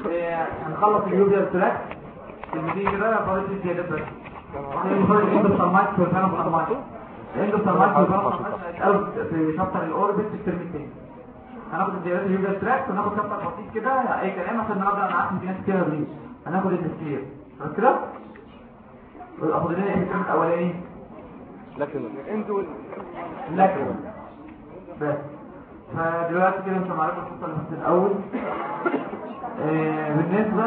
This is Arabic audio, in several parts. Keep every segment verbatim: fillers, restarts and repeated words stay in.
هنخلص اليوبيال تراك المدين كده فاضل الزيادات بس. احنا بنقول الاندوسالمايت في الفانوسالمايت. الاندوسالمايت في الفانوسالمايت هيتقال في شابتر الاوربت في الترم الثاني. هناخد الزيادات اليوبيال تراك وناخد شابتر بسيط كده اي كلام عشان النهارده انا عارف ان في ناس كتير هتغيب. هناخد التفسير خلاص كده؟ والافضل لنا ايه الترم الاولاني؟ لكن انتوا لكن بس فدلوقتي كده انتوا معرفة الخطة اللي في الأول. آه بالنسبة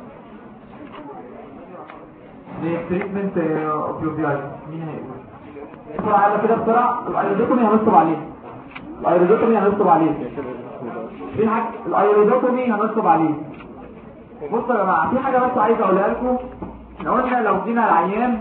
للتريتمنت اوبيوبيايد مين هيقول؟ بسرعة على كده بسرعة. الايرودوتومي هنصب عليه الايرودوتومي هنصب عليه في حاجة الايرودوتومي هنصب عليه. بصوا يا جماعة في حاجة بس عايز اقولها لكم. لو قلنا لو جينا العيان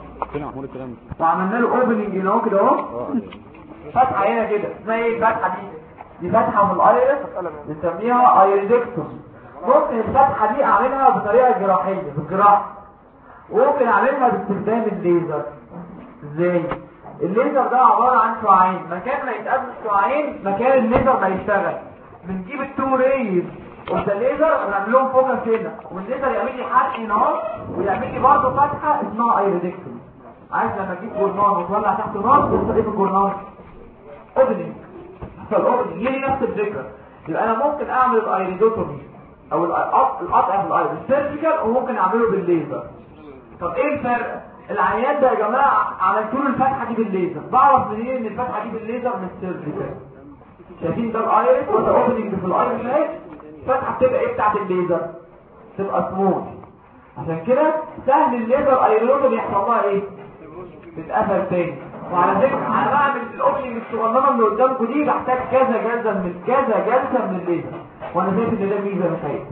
وعملنا له اوبننج هنا كده اهو فتحة هنا كده اسمها ايه الفتحة دي؟ دي فتحة من الايرس بنسميها ايريدكتوم. ممكن الفتحة دي اعملها بطريقة جراحية بالجراحة وممكن اعملها باستخدام الليزر. ازاي؟ الليزر ده عبارة عن شعاعين مكان ما يتقابل الشعاعين مكان الليزر ما يشتغل بنجيب التو ريز اوف ذا ليزر ونعمل لهم فوكس هنا والليزر يعمل لي حرق هنا اهو ويعمل لي برضه فتحة اسمها ايريدكتوم. عايز لما تجيب جورنال وتولع تحت نار بيحصل ايه في الجورنال؟ اوبننج. فالاوبننج ليه نفس الفكره. يبقى انا ممكن اعمل الايريدوتومي او القطع في الايريد سيرجيكال وممكن اعمله بالليزر. طب ايه الفرق؟ العيان ده يا جماعه عملت له الفتحه دي بالليزر بعرف منين ان الفتحه دي بالليزر مش سيرجيكال؟ شايفين ده الايريد وده اوبننج في الايريد اهي. الفتحه بتبقى ايه بتاعت الليزر؟ تبقى سمول. عشان كده سهل الليزر ايريدوتومي يحصل لها ايه؟ تتقفل تاني. وعلى فكره انا بعمل الاوبننج الصغننه اللي قدامكم دي بحتاج كذا جلسه من كذا جلسه من الليزر وانا شايف ان ده ميزه مش عيب.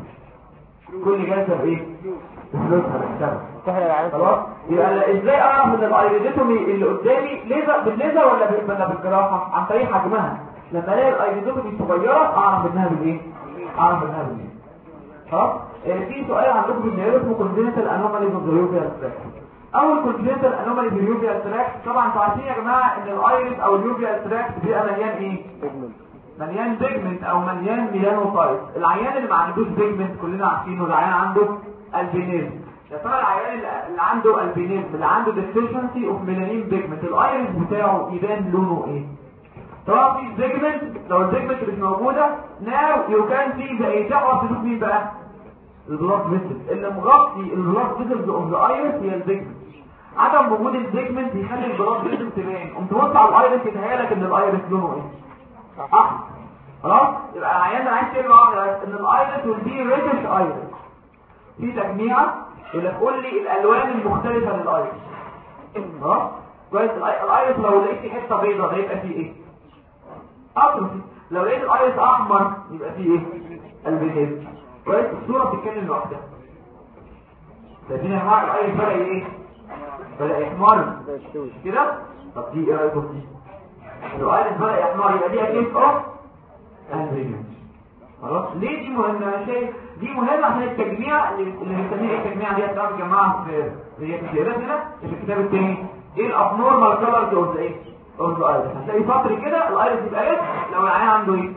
كل جلسه بايه؟ بفلوسها بتشتغل خلاص. يبقى ازاي اعرف ان الايريدوتومي اللي قدامي ليزر بالليزر ولا ولا بالجراحه؟ عن طريق حجمها. لما الاقي الايريدوتومي صغيره اعرف انها بالايه؟ اعرف انها بالايه؟ خلاص. في سؤال عندكم في النهايه اسمه كونجنتال انوماليز اوف ذا يوبيال تراكت. اول كونجنتال انومالي في اليوبيال تراكت طبعا انتوا عارفين يا جماعه ان الايريس او اليوبيال تراكت بيبقى مليان ايه؟ مليان بيجمنت او مليان ميلانوسايت. العيان اللي ما عندوش بيجمنت كلنا عارفينه العيان عنده البينيزم. يا ترى العيان اللي عنده البينيزم اللي عنده ديفيشنسي اوف ميلانين بيجمنت الايريس بتاعه يبان لونه ايه؟ طبعا في بيجمنت لو البيجمنت مش موجوده ناو يو كان سي ذا ايه تعرف تشوف مين بقى؟ البلاد فيسلز اللي مغطي البلاد فيسلز اوف ذا ايريس هي البيجمنت. عدم وجود البيجمنت يخلي البلاد فيسلز تبان. قمت تبص على الايريس يتهيألك ان الايريس لونه ايه؟ احمر. خلاص. يبقى العيان ده عايز تقول ان الايريس والدي ريدش ايريس. في تجميعه اللي تقول لي الالوان المختلفه للايريس. خلاص. كويس. الايريس لو لقيت حته بيضاء هيبقى فيه ايه؟ اطرفي. لو لقيت الايريس احمر يبقى فيه ايه؟ البينيزم. كويس. الصوره بتتكلم لوحدها. شايفين يا جماعه الايريس بدا ايه؟ بدا يحمر كده. طب دي ايه رايكم دي؟ لو الايريس بدا يحمر يبقى دي اكيد اوف البينيزم. خلاص. ليه دي مهمه؟ انا شايف دي مهمه عشان التجميع اللي اللي بنسميه ايه التجميع دي بتاعت الجماعه في هي كتابات هنا في الكتاب الثاني ايه الابنورمال كلرز اوف ايه؟ اوف الايريس. هتلاقي سطر كده الايريس يبقى ريد لو العيان عنده ايه؟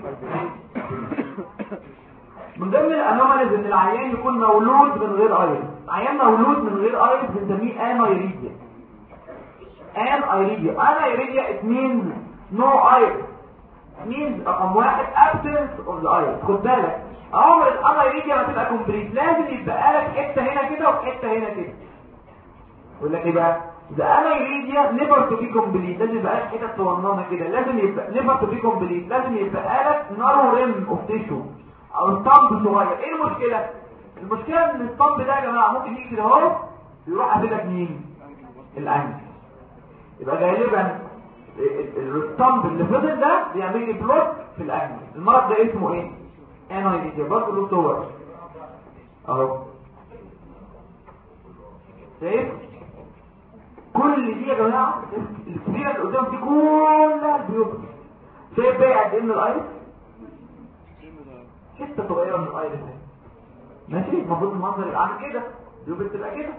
من ضمن الانوماليز ان العيان يكون مولود من غير ايريس. عيان مولود من غير ايريس بنسميه انايريديا. ان ايريديا انا ايريديا it means no iris means رقم واحد absence of the iris. خد بالك عمر الانايريديا ما تبقى كومبليت لازم يبقى لك حته هنا كده وحته هنا كده. يقول لك ايه بقى؟ the انايريديا never to be complete لازم يبقى لك حته صغننه كده لازم يبقى never to be complete لازم يبقى لك narrow rim of tissue او الطمب صغير. ايه المشكله؟ المشكله ان الطمب ده يا جماعه ممكن يجي كده اهو يروح قابلك مين؟ الانجل. يبقى غالبا الطمب اللي فضل ده بيعمل لي بلوك في الانجل. المرض ده اسمه ايه؟ انايريديا. برضه له صور اهو. شايف؟ كل دي يا جماعه الكبيره اللي قدام دي كلها البيوت. شايف بقى قد ايه من الايريس؟ حته صغيره من الايريس اهي. ماشي. المفروض المنظر يبقى عامل كده البيوت تبقى كده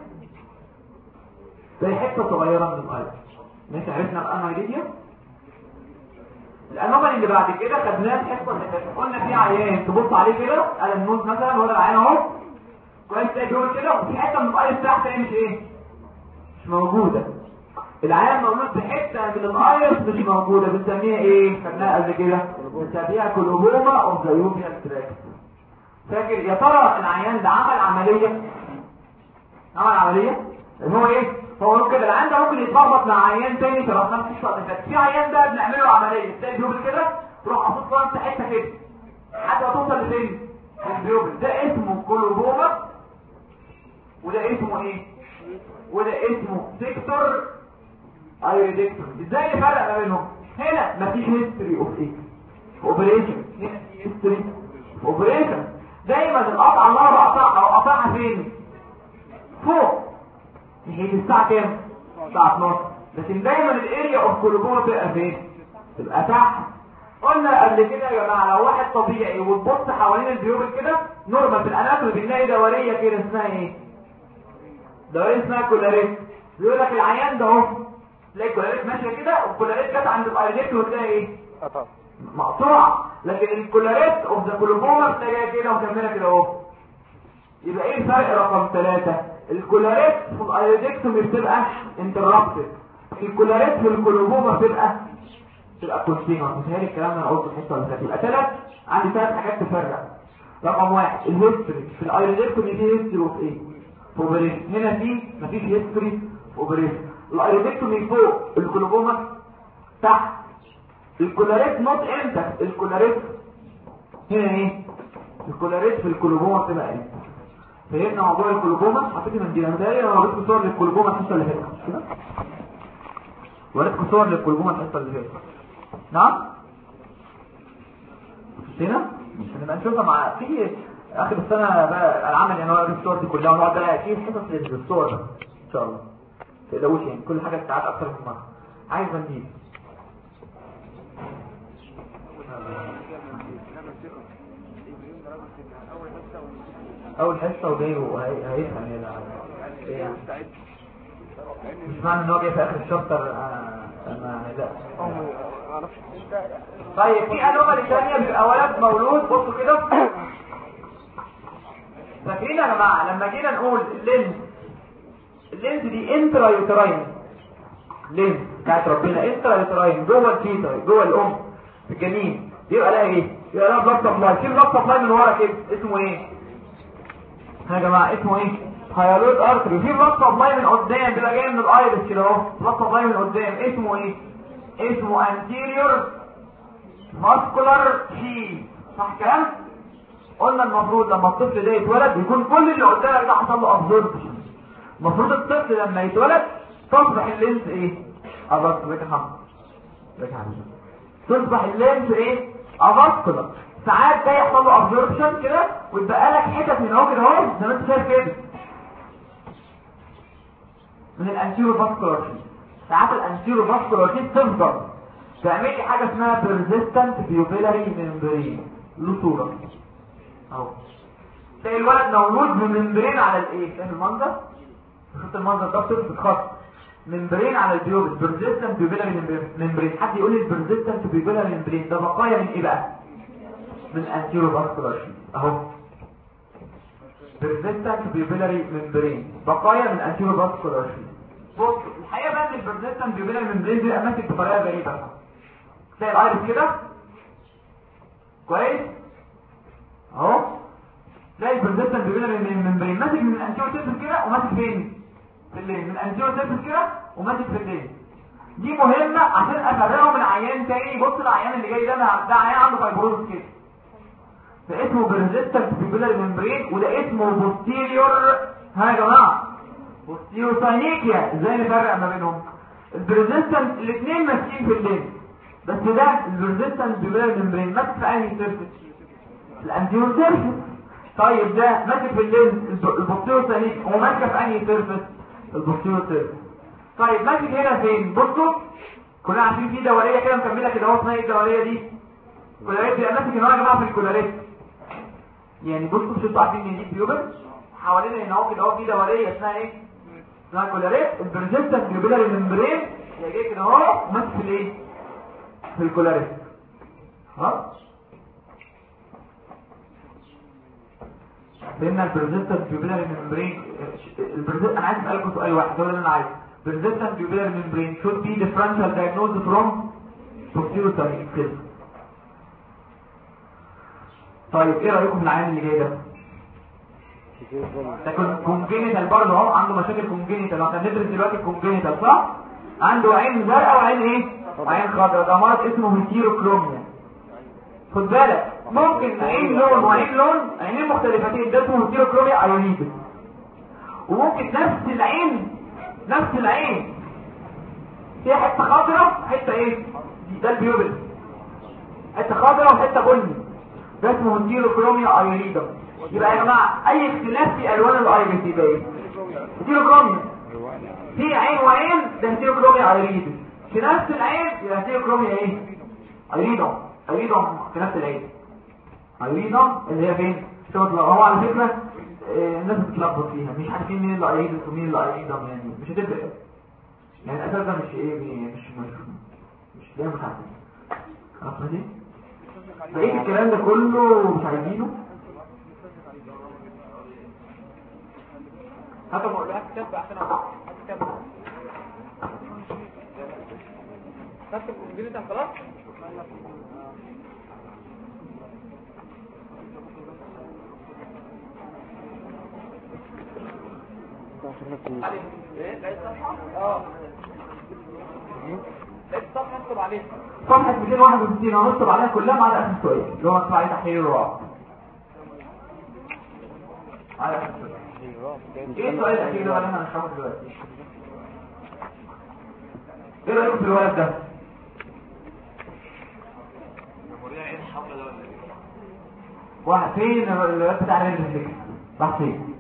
زي حته صغيره من الايريس. ماشي. عرفنا الانايريديا. الانومالي اللي بعد كده خدناه الحصه اللي فاتت قلنا في عيان تبص عليه كده على النوز مثلا ولا العيان اهو تلاقي دول كده وفي حته من الايرس تحت مش ايه مش موجوده. العيان موجود في حته من الايرس مش موجوده بنسميها ايه خدناها قبل كده بنسميها كولوبوما اوف ذا يوفيال تراكت. فاكر يا ترى العيان ده عمل عمليه عمل عمليه اللي هو ايه هو كده العيان ده ممكن يتلخبط مع عيان تاني شرحناه في الشوط اللي فات. في عيان ده بنعمل له عمليه تلاقي بيوبل كده تروح حاطط له انت حته كده حتى توصل لفين البيوبل. ده اسمه كولوبوما وده اسمه ايه وده اسمه سيكتور ايريدكتوم. ازاي نفرق ما بينهم؟ هنا مفيش هيستوري اوف ايه اوبريشن هنا في هيستوري اوبريشن. دايما القطعه اللي انا بقطعها وقطعها فين فوق هي الساعه كام الساعه اتناشر لكن دايما الاريا اوف كولوبوما بتبقى فين تبقى تحت. قلنا قبل كده يا جماعه لو واحد طبيعي وتبص حوالين البيوبل كده نورمال في الاناتومي بنلاقي دوريه كده اسمها ايه دوريه اسمها كولاريت. بيقول لك العيان ده اهو تلاقي الكولاريت ماشيه كده والكولاريت جت عند الايريدكت وتلاقي ايه مقطوعه. لكن الكولاريت اوف ذا كولوبوما بتلاقيها كده ومكمله كده اهو. يبقى ايه الفرق رقم ثلاثة؟ الكولاريت في الايريدكتومي بتبقى انترابتد الكولاريت في الكولوبوما بتبقى تبقى كونتينوس. متهيألي الكلام ده انا قلته في الحته اللي فاتت. يبقى ثلاث عندي ثلاث حاجات تفرق. رقم واحد الهيستوري في الايريدكتومي دي هيستوري اوف ايه اوبريشن. هنا في مفيش هيستوري اوبريشن. الايريدكتومي فوق الكولوبوما تحت. الكولاريت نوت انت الكولاريت هنا ايه الكولاريت في الكولوبوما بتبقى ايه. فهمنا موضوع الكولوبوما. حطيت من دي متهيألي انا وريتكم صور للكولوبوما الحصه اللي فاتت مش كده وريتكم صور للكولوبوما الحصه اللي فاتت نعم هنا مش هنبقى نشوفها مع في اخر السنه بقى العمل يعني هو الصور دي كلها ونقعد بقى في حصص للصور ده ان شاء الله. ما تقلقوش يعني كل حاجه بتاعت اكتر من مره. عايز بنجيب اول حصه وجاي وهيفهم ايه مش معنى ان هو جاي في اخر الشابتر انا لا طيب في انواع ثانيه بيبقى ولد مولود بصوا كده فاكرين يا جماعه لما جينا نقول اللينز اللينز دي انترا يوتراين لينز بتاعت ربنا انترا يوتراين جوه الفيتا جوه الام في الجنين يبقى لها ايه يبقى لها بلاد سبلاي. في بلاد سبلاي من ورا كده اسمه ايه يا جماعه اسمه ايه هايالويد ارتري. في بلاد سبلاي من قدام بيبقى جاي من الايرس كده اهو بلاد سبلاي من قدام اسمه ايه اسمه انتيريور ماسكولار شيل. صح كلام؟ قلنا المفروض لما الطفل ده يتولد يكون كل اللي قدامك ده حصل له ابزوربشن. المفروض الطفل لما يتولد تصبح اللينس ايه اباسكولار بك حمد بك حمد تصبح اللينس ايه اباسكولار. ساعات ده يحصل له ابزوربشن كده ويتبقى لك حتت من اهو كده اهو زي ما انت شايف كده من الانتيرو فاسكولار شيل. ساعات الانتيرو فاسكولار شيل تفضل تعمل لي حاجه اسمها بيرزيستنت بيوبيلاري ممبرين له صوره اهو. تلاقي الولد مولود بممبرين على الايه شايف المنظر شفت المنظر ده بترسم خط ممبرين على البيوبل بيرزيستنت بيوبيلاري ممبرين. حد يقول لي البيرزيستنت بيوبيلاري ممبرين ده بقايا من ايه بقى من الانتيرو فاسكولار شيل اهو. بيرزيستنت بيوبيلاري ممبرين بقايا من الانتيرو فاسكولار شيل. بص الحقيقه بقى البيرزيستنت بيوبيلاري ممبرين دي ماسك بطريقه غريبه. تلاقي الايرس كده كويس اهو تلاقي البيرزيستنت بيوبيلاري ممبرين ماسك من الانتيرو سيرفيس كده وماسك فين في اللين من الانتيرو سيرفيس كده وماسك في اللين. دي مهمه عشان افرقه من عيان تاني. بص العيان اللي جاي ده ده عيان عنده فايبروز كده ده اسمه بيرزيستنت بيوبيلاري ممبرين وده اسمه بوستيريور ها يا جماعه بوستيريور ساينيكيا. ازاي نفرق ما بينهم؟ البيرزيستنت الاثنين ماسكين في اللين بس ده البيرزيستنت بيوبيلاري ممبرين ماسك في انهي سيرفيس الانتيرو سيرفيس. طيب ده ماسك في اللين البوستيريور ساينيكيا وماسك في انهي سيرفيس البوستيريور سيرفيس. طيب ماسك هنا فين؟ بصوا كلنا عارفين في دوريه كده مكمله كده اهو اسمها ايه الدوريه دي كولاريت. يبقى ماسك هنا يا جماعه في الكولاريت يعني بصوا شفتوا عارفين ان دي بيوبل حوالينا هنا اهو كده اهو في دوريه اسمها ايه اسمها كولاريت. البيرزيستنت بيوبيلاري ممبرين جاي كده اهو ماسك في الايه في الكولاريت ها. فهمنا البرزيستنت بيوبيلاري ممبرين. البرزيستنت انا عايز اسالكم سؤال واحد، هو اللي انا عايزه. persistent tubular membrane should be differential diagnosed from posterior surface. طيب ايه رايكم في العيان اللي جاي ده؟ ده كونجينيتال برضه اهو، عنده مشاكل كونجينيتال. احنا بندرس دلوقتي الكونجينيتال صح؟ عنده عين زرقاء وعين ايه؟ عين خضراء. ده مرض اسمه هيتيروكروميا. خد بالك ممكن عين لون وعين لون، عينين مختلفتين، ده اسمه هيتيروكروميا ايونيتس. وممكن نفس العين نفس العين فيها حته خضراء حته ايه؟ ده البيوبل، حته خضراء وحته بني، ده اسمه هيتيروكروميا ايونيتس. يبقى يا جماعه اي اختلاف في الوان الايريس يبقى ايه؟ هيتيروكروميا. في عين وعين ده هيتيروكروميا ايونيتس، في نفس العين يبقى هيتيروكروميا ايه؟ ايونيتس. ايونيتس في نفس العين. ايونيتس اللي هي فين؟ هو على فكره الناس بتتلخبط فيها، مش عارفين مين اللي ايونيتس ومين اللي ايونيتس، يعني مش هتفرق يعني الاساس ده مش ايه مش مش مش ده مش عارفين. خلاص ماشي. بقيت الكلام ده كله مش عايزينه. هاتوا مقولها كتاب عشان اعرف كتاب. كتاب الانجليزي خلاص. ايه ده الصفحه؟ اه ده الصفحه اكتب عليها صفحه مئتين وواحد وستين هنكتب عليها كلها ما عدا اخر سؤال اللي هو مكتوب عليه تحرير الرعب. على اخر سؤال ايه السؤال الاخير اللي احنا هنشرحه دلوقتي؟ ايه رايكم في الولد ده؟ واحد فين الولد بتاع الريفلكس؟ راح فين؟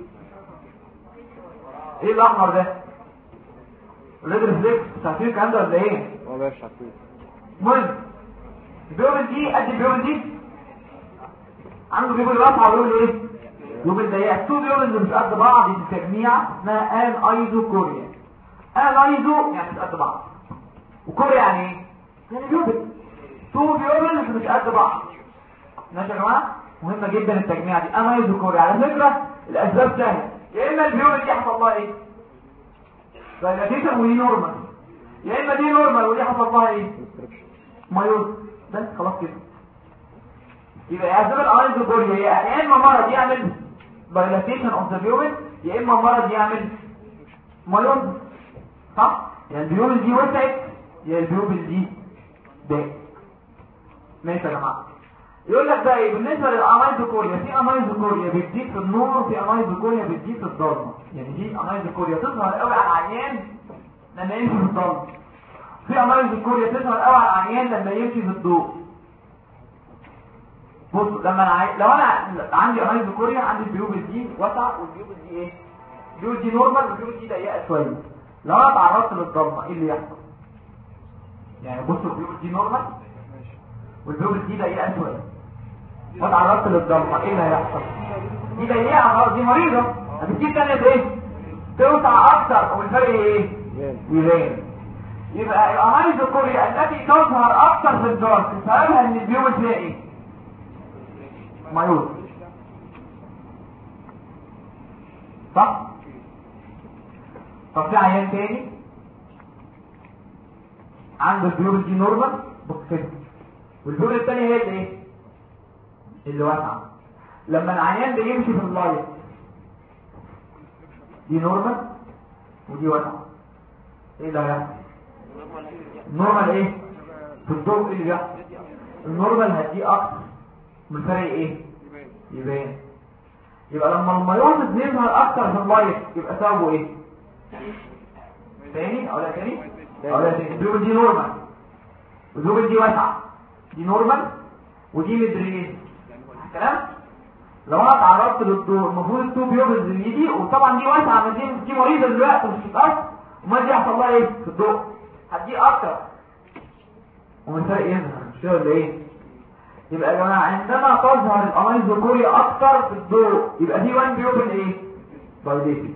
ايه الاحمر ده؟ الريد ريفلكس شايفين الكلام ده ولا ايه؟ هو مش شايفين. المهم البيوبل دي قد البيوبل دي عنده بيوبل واسعه وبيوبل ايه؟ بيوبل ضيقه. التو بيوبل مش قد بعض، دي تجميع اسمها ان ايزو كوريا. ان ايزو يعني مش قد بعض، وكوريا يعني ايه؟ يعني بيوبل. تو بيوبل مش قد بعض. ماشي يا جماعه؟ مهمه جدا التجميع دي ان ايزو كوريا. على فكره الاسباب سهله، يا اما البيوبل دي حصل لها ايه؟ دايلاتيشن ودي نورمال، يا اما دي نورمال ودي حصل لها ايه؟ مايوز. بس خلاص كده. يبقى اسباب الايزوكوريا يا اما مرض يعمل دايلاتيشن اوف ذا بيوبل، يا اما مرض يعمل مايوز. صح؟ يعني البيوبل دي وسعت يا البيوبل دي ضاقت. ماشي يا جماعه. يقول لك بقى ايه بالنسبه للانايزوكوريا؟ في انايزوكوريا بتزيد في النور وفي انايزوكوريا بتزيد في الضلمه. يعني دي انايزوكوريا تظهر قوي على العيان لما يمشي في الضلمه، في انايزوكوريا تظهر قوي على العيان لما يمشي في الضوء. بص لما انا عاي... لو انا عندي انايزوكوريا عندي البيوبل دي واسعه والبيوبل دي ايه؟ البيوبل دي نورمال والبيوبل دي ضيقه شويه. لو انا اتعرضت للضلمه ايه اللي يحصل؟ يعني بصوا البيوبل دي نورمال والبيوبل دي ضيقه شويه، واتعرضت للضلمه ايه اللي هيحصل؟ دي ضيقه خلاص، دي مريضه هتبتدي تانية ايه؟ توسع اكتر والفرق ايه؟ يبان. يبقى الانايزوكوريا التي تظهر اكتر في الدارك سببها ان البيوبل فيها ايه؟ مايوز. صح؟ طب في عيان تاني عنده البيوبل دي نورمال بص كده، والبيوبل التانية هي اللي ايه؟ اللي واسعه. لما العيان ده يمشي في اللايت دي نورمال ودي واسعه، ايه اللي هيحصل؟ النورمال ايه؟ في الضوء ايه اللي بيحصل؟ النورمال هدي اكتر والفرق ايه؟ يبان. يبقى لما المايوز بيظهر اكتر في اللايت يبقى سببه ايه؟ تاني اقولها تاني اقولها تاني البيوبل دي نورمال والبيوبل دي واسعه، دي نورمال ودي مدريد. كلام لو انا اتعرضت للضوء المفروض التو بيوبلز اللي دي، وطبعا دي واسعه دي دي مريضه دلوقتي مش بتتاثر، وما دي هيحصل لها ايه في الضوء؟ هدي اكتر ومن فرق يظهر مش كده ولا ايه؟ يبقى يا جماعه عندما تظهر الانايزوكوريا اكتر في الضوء يبقى دي وان بيوبل ايه؟ دايليتد.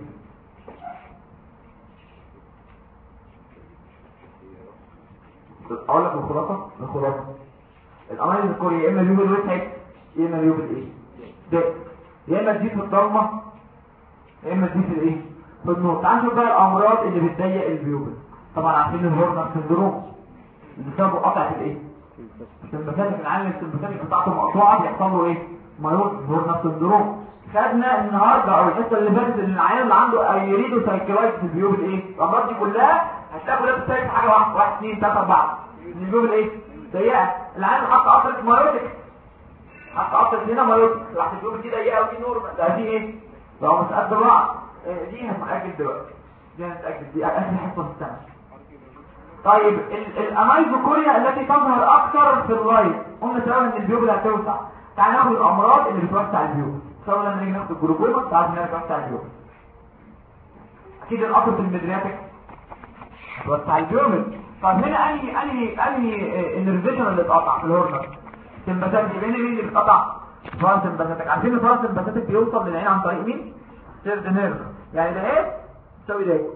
اقول لك الخلاصه الخلاصه الانايزوكوريا يا اما بيوبل وسعت يا اما بيوبل ايه؟ ده يا اما تزيد في الضلمه يا اما تزيد في الايه في النور. تعالوا نشوف بقى الامراض اللي بتضيق البيوبل. طبعا عارفين الهورنر سندروم اللي بسببه قطعه الايه السمباثيك العامل السمباثيك بتاعته مقطوعه بيحصل له ايه مايوز هورنر سندروم. خدنا النهارده او الحصه اللي فاتت ان العيان اللي عنده ايريدو سايكلايتس في البيوبل ايه الامراض دي كلها هتلاقوا لابس سايكل حاجه واحده واحد اثنين ثلاثه اربعه البيوبل ايه ضيقه. العيان حط قطره مايوتك حط قطره هنا مايوتك راح البيوبل دي ضيقه ودي نور ده دي ايه لو مش قد بعض دي هتتاجل دلوقتي دي هتتاجل دي اخر حصه في السنه. طيب الامايزوكوريا التي تظهر اكثر في الرايت قلنا سبب ان البيوبل هتوسع. تعال ناخد الامراض اللي بتوسع البيوبل سواء لما نيجي ناخد الجلوكوما تعال نرجع توسع البيوبل. اكيد القطره المدرياتك توسع البيوبل. طب هنا انهي انهي انهي النيرفيشن اللي اتقطع في الهورنر سمباثيك بين مين اللي بيتقطع فرانس سمباثيك. عارفين الفرانس سمباثيك بيوصل للعين عن طريق مين سيرد نيرف يعني ده ايه تساوي ده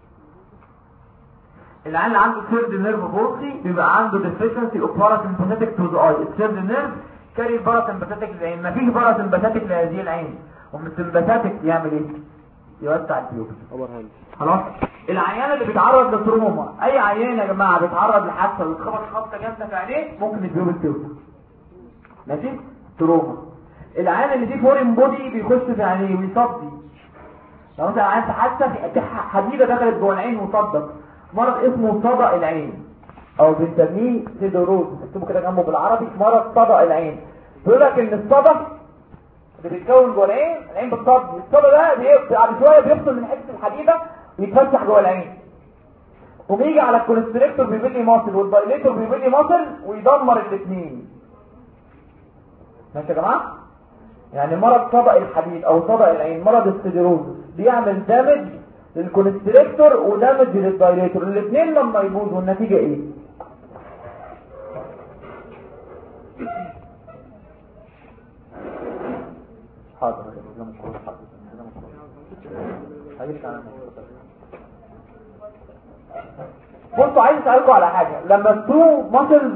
العين اللي عنده سيرد نيرف بوصي بيبقى عنده ديفيشنسي اوف باراسمباثيك تو ذا اي. السيرد نيرف كاري الباراسمباثيك للعين مفيش باراسمباثيك لهذه العين ومن السمباثيك يعمل ايه يوسع البيوبل. خلاص العيان اللي بيتعرض للتروما اي عيان يا جماعه بيتعرض لحادثه ويتخبط خبطه جامده في عينيه ممكن البيوبل توسع ماشي تروما. العيان اللي فيه فورين بودي بيخش في عينيه ويصدي لو انت عيان في حادثه في حديده دخلت جوه العين وصدت مرض اسمه صدأ العين او بنسميه سيدوروز اكتبوا كده جنبه بالعربي مرض صدأ العين. بيقول لك ان الصدى اللي بيتكون جوه العين العين بتصدي الصدى ده بعد شويه بيفصل من حته الحديده ويتفتح جوه العين وبيجي على الكونستريكتور بيبني ماسل والدايليتور بيبني ماسل ويدمر الاثنين. ماشي يا جماعه يعني مرض صدأ الحديد او صدأ العين مرض السيدوروز بيعمل دامج للكونستريكتور ودامج للدايليتور الاثنين لما يبوظوا النتيجه ايه حاضر لازم نقول حاضر لازم نقول هيجي على بصوا عايز اسالكم على حاجه لما التو ماسلز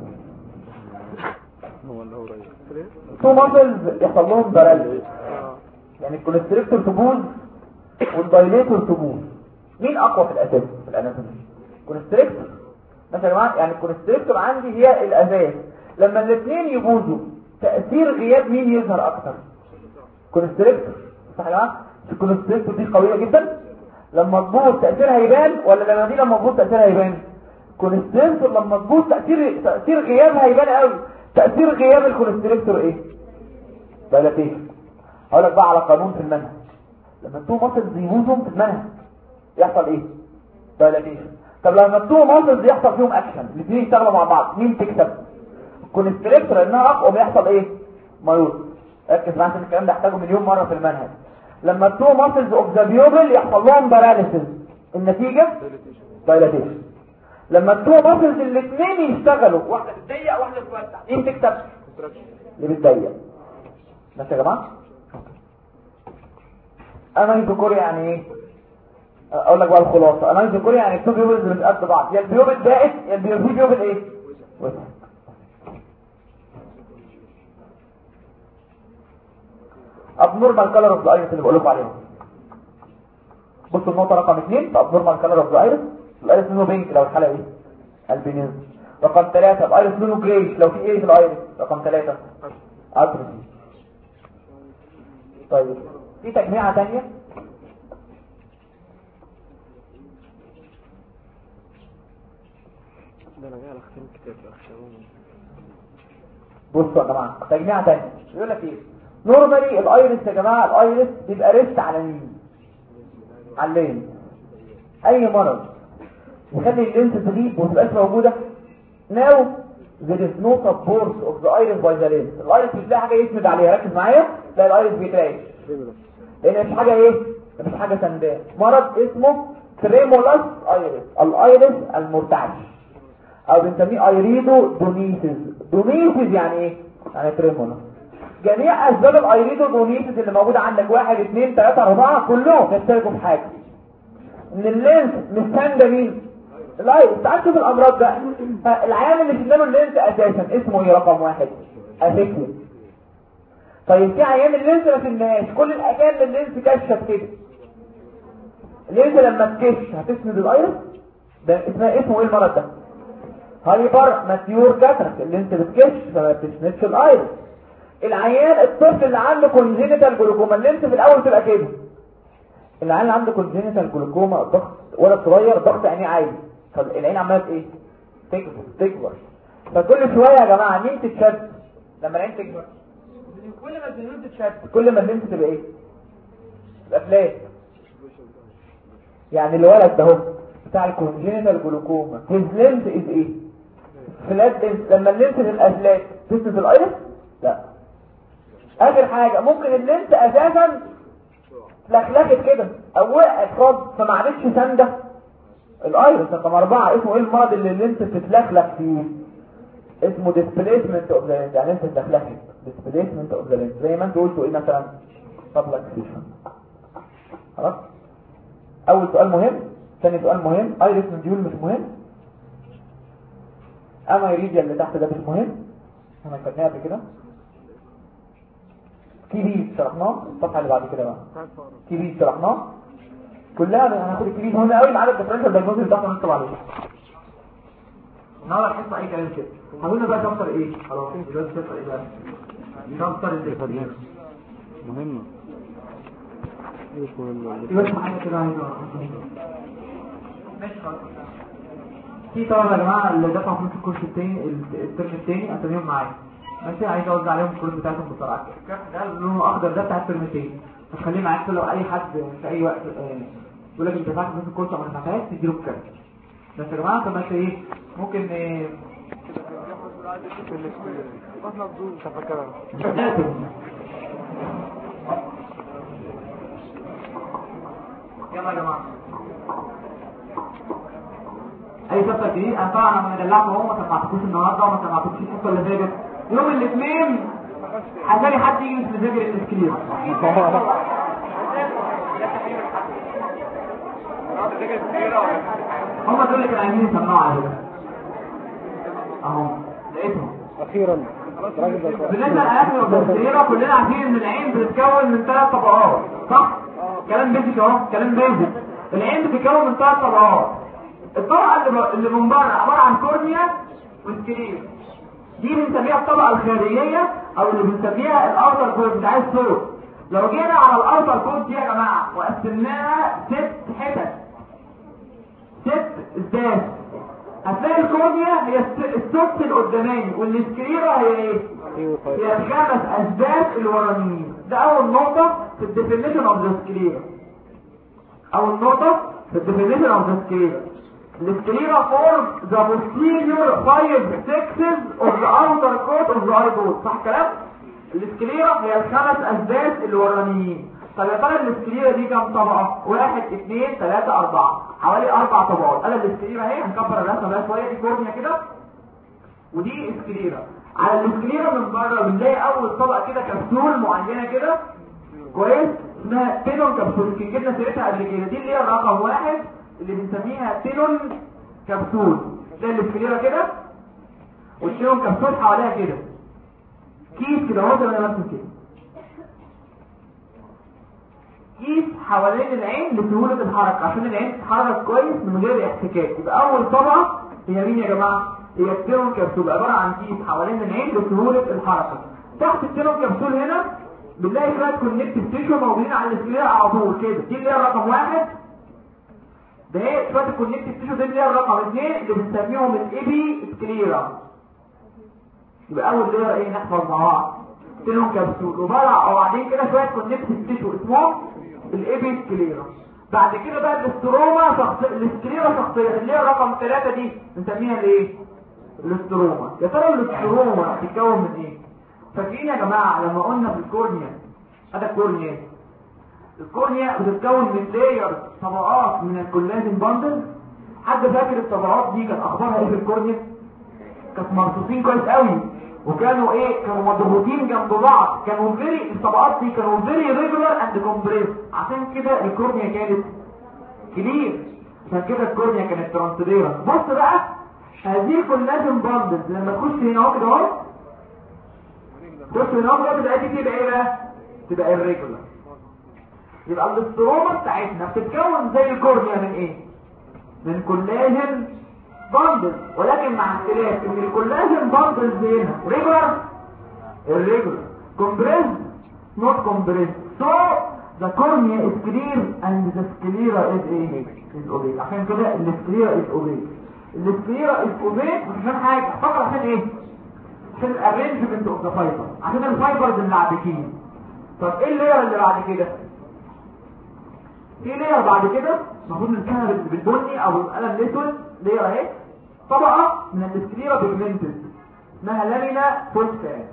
هو اللي هو تو ماسلز يحصل لهم باراليز يعني الكونستريكتور تبوظ والدايليتور تبوظ مين اقوى في الاساس في الاناتومي الكونستريكتور مثلا يا جماعه يعني الكونستريكتور عندي هي الاساس لما الاثنين يبوظوا تاثير غياب مين يظهر اكتر كونستريكتور صح يا جماعه الكونستريكتور دي قويه جدا لما تبوظ تاثيرها يبان ولا لما دي لما تبوظ تاثيرها يبان كونستريكتور لما تبوظ تاثير تاثير غيابها يبان قوي تاثير غياب الكونستريكتور ايه دايلاتيشن. هقول لك بقى على قانون في المنهج لما التو ماسلز يبوظوا في المنهج يحصل ايه دايلاتيشن. طب لما التو ماسلز يحصل فيهم اكشن الاثنين يشتغلوا مع بعض مين تكسب الكونستريكتور انها اقوى يحصل ايه مايوز. ركز معايا عشان الكلام ده احتاجه مليون مره في المنهج. لما التو ماسلز اوف ذا بيوبل يحصل لهم باراليسيس النتيجه دايلاتيشن. لما التو ماسلز الاثنين يشتغلوا واحده بتضيق واحده بتوسع مين تكسب اللي بتضيق. ماشي يا جماعه انايزوكوريا يعني ايه اقول لك بقى الخلاصه انايزوكوريا يعني التو بيوبلز مش قد بعض يا البيوبل ضاقت يا البيوبل بيوبل ايه وسع. abnormal color of the iris اللي بقول لكم عليهم بصوا النقطه رقم اثنين abnormal color of the iris الايرس لونه بينك لو الحاله ايه البينيز. رقم ثلاثة الايرس لونه جريش لو في ايه في الايرس. رقم ثلاثة اتروفي. طيب في تجميعه ثانيه ده انا جاي على ختم كتاب اخشوني. بصوا يا جماعه تجميعه ثانيه يقول لك ايه نورمالي الايرس يا جماعه الايرس بيبقى ريست على مين على اللين. اي مرض يخلي اللينس تغيب وتبقاش موجوده ناو there is no support of the iris by the lens. الايرس مش لاقي حاجه يسند عليها ركز معايا لا الايرس بيتراش لان مش حاجه ايه مش حاجه سنداه. مرض اسمه تريمولاس ايرس الايرس المرتعش او بنسميه ايريدو دونيسيس. دونيسيس يعني ايه يعني تريمولاس. جميع اسباب الايريدو دونيسيس اللي موجوده عندك واحد اثنين ثلاثة اربعة كلهم يشتركوا في حاجه ان اللينس مستنده مين الايرس. تعال شوف الامراض بقى العيان اللي شلنا له اللينس اساسا اسمه ايه رقم واحد افيكسيا. طيب في عيان اللينس ما فيناش، كل الاجيال اللينس كشف كده، اللينس لما تكش هتسند الايرس، ده اسمها اسمه ايه المرض ده؟ هايبر ماتيور كاتراكت، اللينس بتكش فما بتسندش الايرس. العيان الطفل اللي عنده كونجينيتال جلوكوما، اللينس في الاول تبقى كده، العيان اللي عنده كونجينيتال جلوكوما ضغط ولد صغير ضغط عينيه عالي، فالعين عماله ايه؟ تكبر تكبر، فكل شويه يا جماعه مين تتشد لما العين تكبر؟ كل ما الزنون تتشد كل ما اللينس تبقى ايه؟ تبقى فلات. يعني الولد ده اهو بتاع الكونجينيتال جلوكوما هيز لينس از ايه؟ فلات لينس. لما اللينس تبقى فلات تسند الايرس؟ لا. اخر حاجه ممكن اللينس اساسا لخلخت كده او وقعت خالص فما عادتش سانده الايرس. رقم اربعه اسمه ايه المرض اللي اللينس بتتلخلخ فيه؟ اسمه displacement of the lens، يعني انت تتلخلخ displacement of the lens، زي ما انت قلتوا ايه مثلا؟ subluxation. خلاص. اول سؤال مهم، ثاني سؤال مهم، ايرس نديول مش مهم، اما يريديا اللي تحت ده مش مهم، احنا خدناها قبل كده. كيبي شرحناه، الصفحه اللي بعد كده بقى كيبي شرحناه كلها. هناخد الكيبي مهم قوي مع الديفرنشال دايجنوستس اللي تحت هنطلع عليه النهارده. الحصه اي كلام كده. هقولنا بقى شابتر ايه؟ خلاص دلوقتي شابتر ايه بقى؟ شابتر اللي خدناه مهم. ايش مهم؟ يبقى معايا كده عايز ماشي خلاص. في طبعا يا جماعه اللي دفعوا فلوس الكورس الثاني الترم الثاني اساميهم معايا ماشي، عايز اوزع عليهم الكورس بتاعتهم بسرعه. ده لونه اخضر ده بتاع الترم الثاني، هتخليه معاك لو اي حد في اي وقت يقول لك انت دفعت فلوس الكورس وما دفعتهاش تديله الكارت. بس يا جماعه طب ايه ممكن ايه يلا يا جماعه اي شابتر جديد. انا طبعا لما دلعته اهو ما سمعتكوش النهارده وما سمعتكوش الحصه اللي فاتت. يوم الاثنين هتلاقي حد يجي مش مذاكر الاسكلير هم دول اللي كانوا عايزين يسمعوا عليهم اهو لقيتهم اخيرا. بالنسبه للاكل والبكتيريا كلنا عارفين ان العين بتتكون من ثلاث طبقات صح؟ كلام بيزك اهو، كلام بيزك. العين بتتكون من ثلاث طبقات. الطبقه اللي اللي من بره عباره عن كورنيا وسكلير، دي بنسميها الطبقه الخارجيه او اللي بنسميها الاوتر كورد بتاع الصوت. لو جينا على الاوتر كورد دي يا جماعه وقسمناها ست حتت ست ازاز، هتلاقي الكورنيا هي السدس القداماني والسكليرا هي ايه؟ هي الخمس اسداس الورانيين. ده اول نقطه في الديفينيشن اوف ذا سكليرا. اول نقطه في الديفينيشن اوف ذا سكليرا. السكليرا فورم ذا posterior five sixes of the outer coat of the eyeball. صح كلام؟ السكليرا هي الخمس اسداس الورانيين. طب يا ترى السكليرا دي كام طبقه؟ واحد اثنين ثلاثة أربعة، حوالي أربع طبقات. أنا السكليرا اهي هنكبر الرسمه بقى شويه، دي كورنيا كده ودي السكليرا. على السكليرا من بره بنلاقي اول طبقه كده كبسول معينه كده كويس اسمها تينون كبسول، يمكن جبنا سيرتها قبل كده. دي اللي هي الرقم واحد اللي بنسميها تينون كبسول. ده السكليرا كده والتينون كبسول حواليها كده كيس كده اهو زي ما انا برسم كده، كيس حوالين العين لسهوله الحركه عشان العين تتحرك كويس من غير احتكاك. يبقى اول طبقه هي مين يا جماعه؟ هي التينون كبسول، عباره عن كيس حوالين العين لسهوله الحركه. تحت التينون كبسول هنا بنلاقي شويه كونكتيف تيشو موجودين على السكليرا على طول كده. دي اللي هي رقم واحد، ده هي شويه الكونكتيف تيشو. دي اللي هي رقم اثنين اللي بنسميهم الايبي سكليرا. يبقى اول لير ايه نحفظ مع بعض؟ تينون كبسول، وبرع وبعدين كده شويه كونكتيف تيشو اسمهم الايبي سكليرا. بعد كده بقى الاستروما شخصيه، السكليرا شخصيه اللي هي رقم ثلاثة دي بنسميها الايه؟ الاستروما. يا ترى الاستروما بتتكون من ايه؟ فاكرين يا جماعه لما قلنا في الكورنيا هذا الكورنيا الكورنيا بتتكون من لاير طبقات من الكولاجين باندل. حد فاكر الطبقات دي كانت اخبارها ايه في الكورنيا؟ كانت مرصوصين كويس قوي وكانوا ايه؟ كانوا مضغوطين جنب بعض، كانوا فيري الطبقات دي كانوا فيري ريجولار اند كومبريس. عشان كده الكورنيا كانت كلير، عشان كده الكورنيا كانت ترانسبيرنت. بص بقى هذه الكولاجين باندل لما تخش هنا اهو كده اهو تخش من هنا كده دي تبقى ايه بقى؟ تبقى الريجولار. يبقى الاستروما بتاعتنا بتتكون زي الكورنيا من ايه؟ من كولاجين باندل، ولكن مع اختلاف ان الكولاجين باندل هنا ريجولار الريجولار كومبريس نوت كومبريس. سو ذا كورنيا از كلير اند ذا سكليرا از ايه؟ از اوبيك. عشان كده السكليرا از اوبيك. السكليرا از اوبيك مش عشان حاجه، فقط عشان ايه؟ عشان الارينجمنت اوف ذا فايبر، عشان الفايبرز اللي عابكين. طب ايه اللير اللي بعد كده؟ في لير بعد كده المفروض نركنها بالبني او القلم الاسود، لير اهي طبقه من السكليرا بيجمنتد اسمها لامينا فوسكا.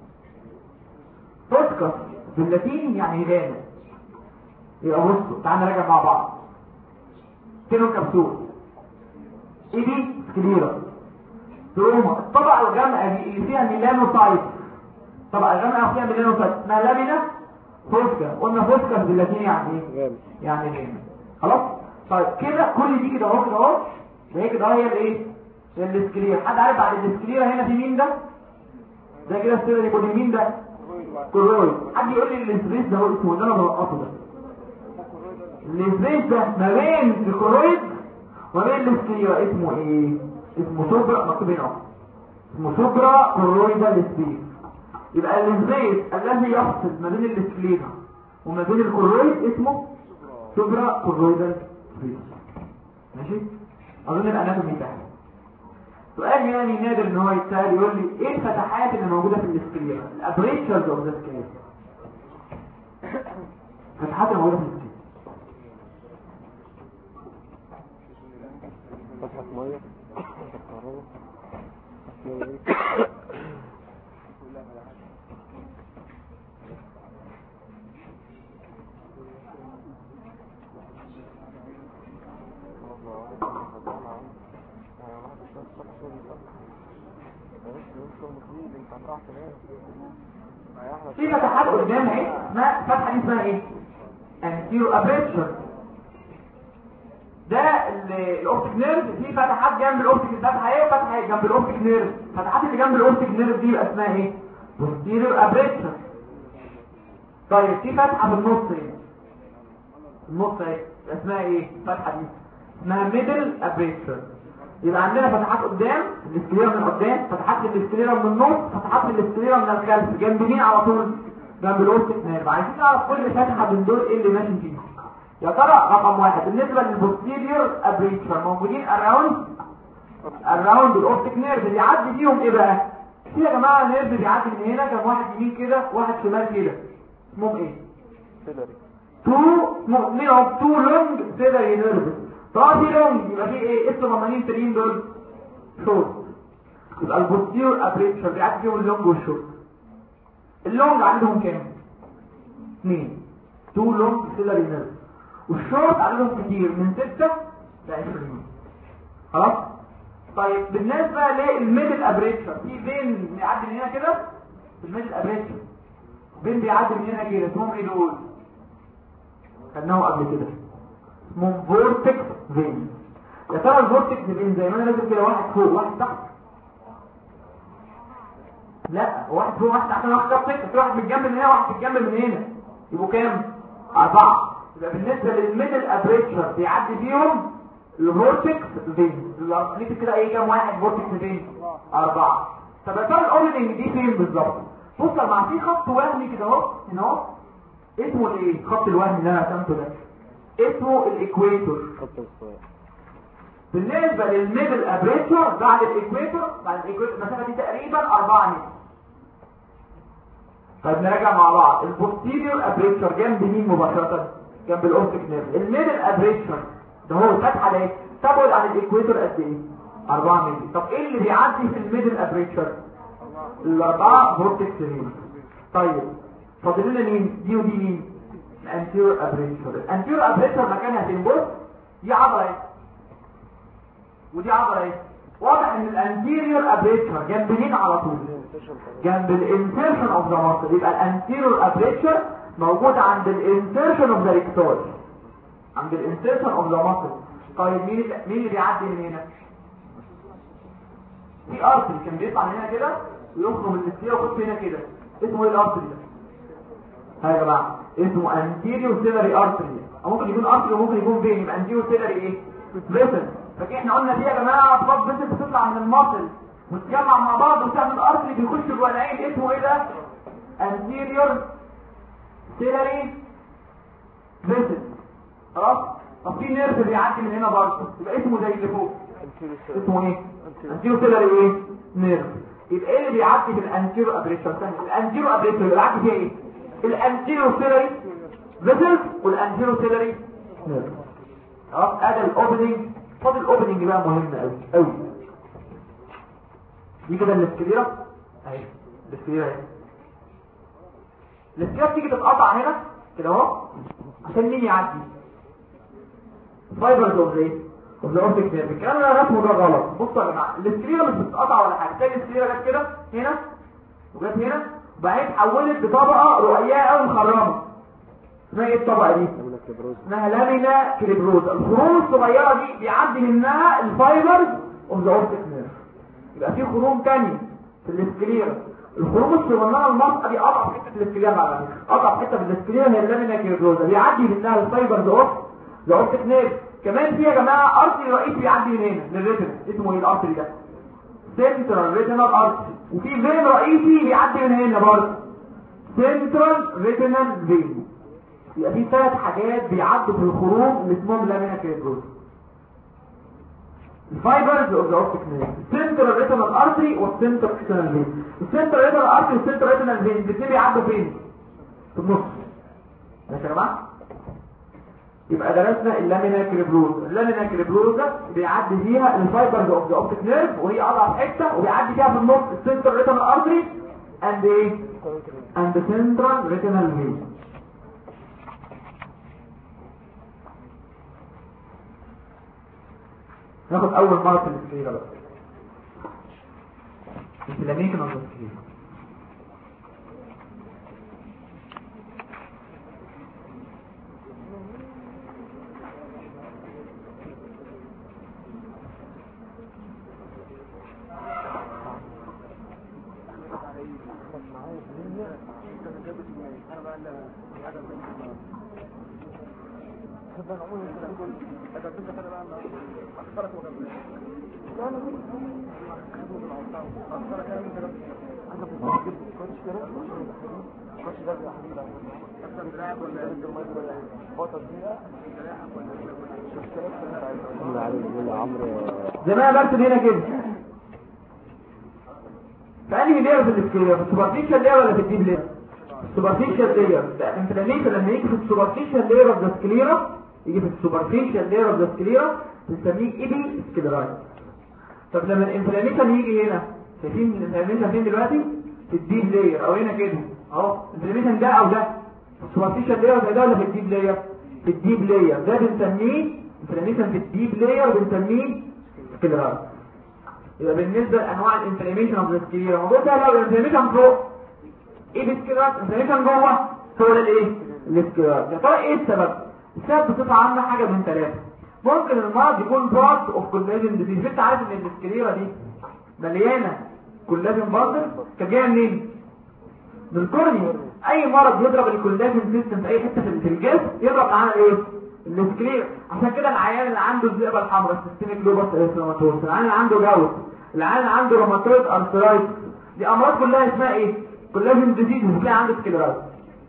فوسكا باللاتيني يعني غامق. يبقى بصوا تعالى نراجع مع بعض. كيلو كبسول ايه دي؟ سكليرا. ثم الطبقه الغامقه دي اللي فيها ميلانوسايت، الطبقه الغامقه فيها ميلانوسايت اسمها لامينا فوسكا. قلنا فوسكا باللاتيني يعني ايه؟ يعني غامق. خلاص. طيب كده كل دي كده اهو كده اهو ده كده هي الايه؟ السكليرا. حد عارف بعد السكليرا هنا في مين ده؟ ده كده السيره اللي يكون مين ده؟ كورويد. حد يقول لي السبيس ده هو اسمه اللي انا بلقطه ده؟ السبيس ده ما بين الكورويد وما بين السكليرا اسمه ايه؟ اسمه سوبرا، مكتوب هنا اسمه سوبرا كورويدال سبيس. يبقى السبيس الذي يفصل ما بين السكليرا وما بين الكورويد اسمه سوبرا كورويدال سبيس. ماشي؟ اظن الاناتومي بتاعها. سؤال يعني نادر ان هو يتسال يقول لي ايه الفتحات اللي موجوده في السكليرا؟ الابريتشرز اوف ذا سكليرا. فتحات موجوده في السكليرا. فتحة مية، فتحة كهرباء، في فتحات قدام اهي اسمها فتحه دي اسمها ايه؟ انتيرو ابريتشر. ده الاوبتيك نيرف. في فتحات جنب الاوبتيك، فتحه ايه وفتحه ايه جنب الاوبتيك نيرف. الفتحات اللي جنب الاوبتيك نيرف دي يبقى اسمها ايه؟ بوستيريو ابريتشر. طيب في فتحه في النص ايه؟ النص اهي اسمها ايه الفتحه دي؟ اسمها ميدل ابريتشر. يبقى عندنا فتحات قدام السكليرا من قدام، فتحات السكليرا من النص، فتحات السكليرا من الخلف. جنب مين على طول؟ جنب الاوبتيك نيرف. عايزين نعرف كل فتحه من دول ايه اللي ماشي فيها. يا ترى رقم واحد بالنسبه للبوستيريور ابريتشر موجودين اراوند اراوند الاوبتيك نيرف. اللي يعدي فيهم ايه بقى؟ في يا جماعه نيرف بيعدي من هنا، كان واحد يمين كده واحد شمال كده، اسمهم ايه؟ سيلري. تو منهم تو لونج سيلري نيرف. طب دي لونج يبقى في ايه؟ اسمه ثمانين ترين دول شورت. يبقى البوستيريور ابريتشر بيعدي فيهم اللونج والشورت. اللونج عندهم كام؟ اثنين. تو لونج سيلري نيرف. والشورت عددهم كتير من ستة ل عشرين. خلاص؟ طيب بالنسبة للميدل ابريتشر في بين بيعدي من هنا كده في الميدل ابريتشر، بين بيعدي من هنا كده اسمهم ايه دول؟ خدناهم قبل كده اسمهم فورتكس فين. يا ترى الفورتكس فين زي ما انا لازم كده واحد فوق واحد تحت؟ لا، واحد فوق واحد تحت واحد تحت. في واحد متجنب من هنا واحد متجنب من هنا، يبقوا كام؟ أربعة. يبقى بالنسبة للميدل ابريتشر بيعدي فيهم الفورتكس فين. لقيت كده ايه كام واحد فورتكس فين؟ أربعة. طب يا ترى الاوبننج دي فين بالظبط؟ بص يا جماعه في خط وهمي كده اهو هنا اهو اسمه الايه؟ الخط الوهمي اللي انا رسمته ده اسمه الايكويتور. بالنسبة للميدل ابريتشر بعد الايكويتور بعد الايكويتور المسافة دي تقريبا أربعة متر. طيب نراجع مع بعض. البوستيريور ابريتشر جنب مين مباشرة؟ جنب الاوبتيك نيرف. الميدل ابريتشر ده هو فتحة ده تبعد عن الايكويتور قد ايه؟ أربعة متر. طب ايه اللي بيعدي في الميدل ابريتشر؟ الأربعة فورتكس فين. طيب فاضل لنا مين؟ دي ودي مين؟ الانتيريور ابريتشر. الانتيريور ابريتشر مكانها فين؟ بص دي عضلة اهي ودي عضلة اهي. واضح ان الانتيريور ابريتشر جنب مين على طول؟ جنب الانسيرشن اوف ذا ماسل. يبقى الانتيريور ابريتشر موجود عند الانسيرشن اوف ذا ريكتور، عند الانسيرشن اوف ذا ماسل. طيب مين مين اللي بيعدي من هنا؟ في ارتري كان بيطلع من هنا كده ويخرج من السيره ويخش هنا كده اسمه ايه الارتري ده؟ ها يا جماعه اسمه anterior ciliary artery، او ممكن يكون ارتري وممكن يكون فين، يبقى anterior ciliary ايه فيسل. فكده احنا قلنا دي يا جماعه اطراف فيسل بتطلع من المصل وتجمع مع بعض وتعمل ارتري بيخش جوه العين، اسمه ايه ده؟ anterior ciliary فيسل. خلاص. طب في نيرف بيعدي من هنا برضه يبقى اسمه زي اللي فوق، اسمه ايه؟ anterior ciliary ايه نيرف. يبقى ايه اللي بيعدي بالانتيرو ابريشن؟ الانتيرو ابريشن اللي بيعدي فيها ايه؟ الانتيرو سيلري فيسل والانتيرو سيلري نيرف. خلاص ادي الاوبننج. فاضل الاوبننج بقى مهم قوي قوي. دي كده الاسكليرا اهي، الاسكليرا اهي. الاسكليرا بتيجي تتقطع هنا كده اهو عشان مين يعدي؟ فايبرز اوف ايه؟ اوف ذا اوبتيك نيرف. الكلام اللي انا رسمه ده غلط. بصوا يا جماعه الاسكليرا مش بتتقطع ولا حاجه، تلاقي الاسكليرا جت كده هنا وجت هنا وبعدين اتحولت بطبقه رقيقه قوي مخرمه. اسمها ايه الطبقه دي؟ اسمها لامينا كريبروزا. الخروم الصغيره دي بيعدي منها الفايبرز اوف ذا اوبتيك نيرف. يبقى في خروم ثانيه في الاسكليرا. الخروم الصغننه المنطقه دي قطع في حته الاسكليرا على فكره، قطع حته في الاسكليرا هي اللامينا كريبروزا، بيعدي منها الفايبرز اوف ذا اوبتيك نيرف. كمان في يا جماعه ارتري رئيسي بيعدي من هنا للريتنا، اسمه ايه الارتري ده؟ سنترال ريتينال ارتري. وفي فين رئيسي بيعدي من هنا برضه، سنترال ريتينال فين. يبقى في ثلاث حاجات بيعدوا في الخروم اللي اسمهم لامينا كريبروزا. الفايبرز اوف ذا اوبتيك نيرف، السنترال ريتينال ارتري والسنترال ريتينال فين. السنترال ريتينال ارتري والسنترال ريتينال فين الاثنين بيعدوا فين؟ في النص. ماشي يا جماعه؟ يبقى درسنا اللامينا كريبروزا. اللامينا كريبروزا بيعدي فيها الفايبرز اوف ذا اوبتيك نيرف وهي اضعف حته، وبيعدي فيها في النص السنترال ريتينال ارتري اند ايه؟ اند سنترال ريتينال فين. ناخد اول مره في الاسكليرا بقى. الفلاميكن اوف الاسكليرا. زي ما انا برسم هنا كده. فانهي لير في الاسكليرا؟ في السوبرفيشال لير ولا في الديب لير؟ السوبرفيشال لير. الانفلاميشن لما يجي في السوبرفيشال لير اوف ذا سكليرا، يجي في السوبرفيشال لير اوف ذا سكليرا بنسميه ايبي سكليرايت. طب لما الانفلاميشن يجي هنا، شايفين الانفلاميشن فين دلوقتي؟ في الديب لير او هنا كده اهو. الانفلاميشن ده او ده في السوبرفيشال لير زي ده ولا في الديب لير؟ في الديب لير. ده بنسميه انفلاميشن في الديب لير بنسميه سكليرايت. يبقى بالنسبه لانواع الانفلاميشن اوف ذا سكليرا، موضوع ده لو الانفلاميشن فوق ايه بالسكليرايت، الانفلاميشن جوه هو ده الايه؟ السكليرايت. يا ترى ايه السبب؟ السبب بصفه عامه حاجه من ثلاثه. ممكن المرض يكون بارت اوف كولاجين ديزيز. انت عارف ان السكليرا دي مليانه كولاجين باندل، كان جايه منين؟ من الكورنيا. اي مرض يضرب الكولاجين سيستم في اي حته في الجسم يضرب معانا ايه؟ السكليرا. عشان كده العيان اللي عنده الذئبه الحمراء سيستميك لوبس اريثروماتوز، العيان اللي عنده جوت، العيان اللي عنده روماتويد ارثرايتس، دي امراض كلها اسمها ايه؟ كولاجين ديزيز، وتلاقي عنده سكليرايت.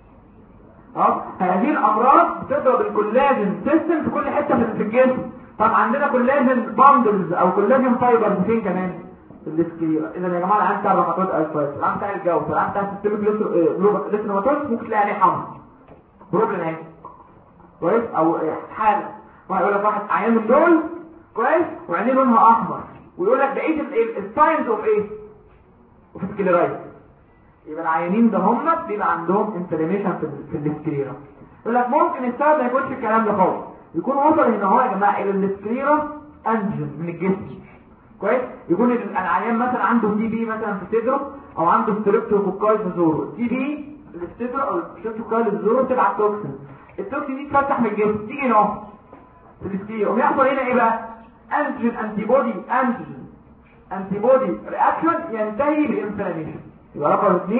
اه هذه الامراض بتضرب الكولاجين سيستم في كل حته في الجسم. طب عندنا كولاجين باندلز او كولاجين فايبرز فين كمان؟ في السكليرا. اذا يا جماعه العيان بتاع الروماتويد ارثرايتس، العيان بتاع الجوت، العيان بتاع السيستميك لوبس اريثروماتوز ممكن تلاقي عليه حمض بروبلم اهي كويس، او حاله واحد يقول لك واحد عيان من دول كويس وعينيه لونها احمر، ويقول لك بقيه الساينز اوف ايه؟ اوف سكليرايت. يبقى العيانين ده هم بيبقى عندهم انفلاميشن في في السكليرا. يقول لك ممكن السبب ما يكونش الكلام ده خالص، يكون وصل هنا اهو يا جماعه الى السكليرا انجن من الجسم كويس. يكون العيان مثلا عنده تي بي مثلا في صدره، او عنده ستريبتوكوكاي في زوره. تي بي الصدر او الستريبتوكوكاي في زوره بتبعت توكسين، التوكسين دي تفتح من الجسم تيجي هنا في السكليرا، ويحصل هنا ايه بقى؟ انجن انتي بودي انجن انتي بودي رياكشن ينتهي بانفلاميشن. يبقى رقم اثنين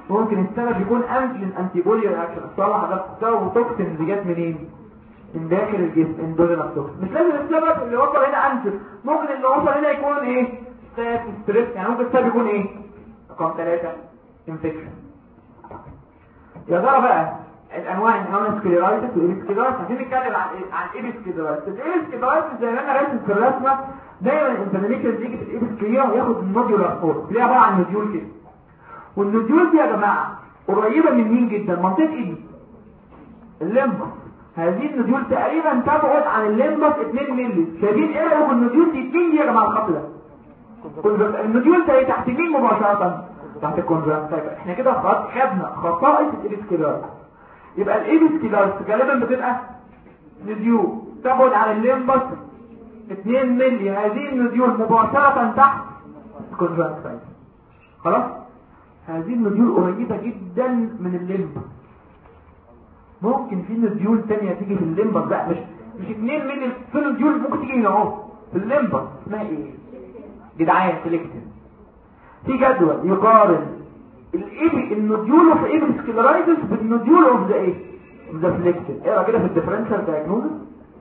ممكن السبب يكون انتيجين انتي بودي رياكشن الصراحه ده بسبب توكسين اللي جت منين من داخل الجسم اندوجينس توكسين. مش لازم السبب اللي وصل هنا انتيجين، ممكن اللي وصل هنا يكون ايه ستريس. يعني ممكن السبب يكون ايه رقم ثلاثة انفكشن. يا ترى بقى الانواع النون سكليرايتس والابيسكليرايتس. عايزين نتكلم عن عن الابيسكليرايتس. الابيسكليرايتس زي ما انا راسم في الرسمه دايما الانفلاميشن بيجي في الابيسكليرا وياخد النوديولار فورم اللي هي عباره عن نوديول كده. والنوديول دي يا جماعه قريبه من مين جدا؟ منطقه ايه؟ الليمبس. هذه النوديول تقريبا تبعد عن الليمبس اتنين مللي. شايفين ايه لو النوديول دي اتنين يا جماعه الخط ده؟ النوديول ده تحت مين مباشره؟ تحت الكونجكتيفا. احنا كده خلاص خدنا خصائص الابيسكليرايتس. يبقى الابيسكليرايتس غالبا بتبقى نوديول تبعد عن الليمبس اتنين مللي. هذه النوديول مباشره تحت الكونجكتيفا. خلاص هذه النوديول قريبه جدا من الليمبس. ممكن في نوديول ثانيه تيجي في الليمبس بقى، مش مش اتنين مللي. في نوديول ممكن تيجي هنا اهو في الليمبس اسمها ايه جدعان؟ سيلكتيف. في جدول يقارن الايبي النوديول اوف ايبيسكليرايتس بالنوديول اوف ذا ايه ذا سيلكتيف. اقرا كده في الديفرنشال دايجنوستس.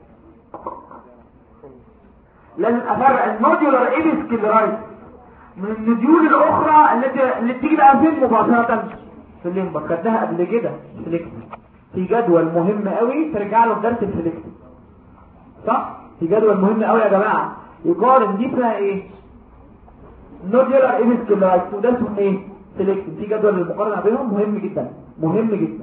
لازم افرق النوديولار ايبيسكليرايتس من النوديول الاخرى التي اللي بتيجي بقى فين مباشره في الليمبس. خدناها قبل كده سيلكتيف. في جدول مهم قوي ترجع له في درس السيلكتيف صح. في جدول مهم قوي يا جماعه يقارن دي اسمها ايه نوديولار ايبيسكليرايتس وده اسمه ايه سيلكتيف. في جدول المقارنه بينهم مهم جدا مهم جدا.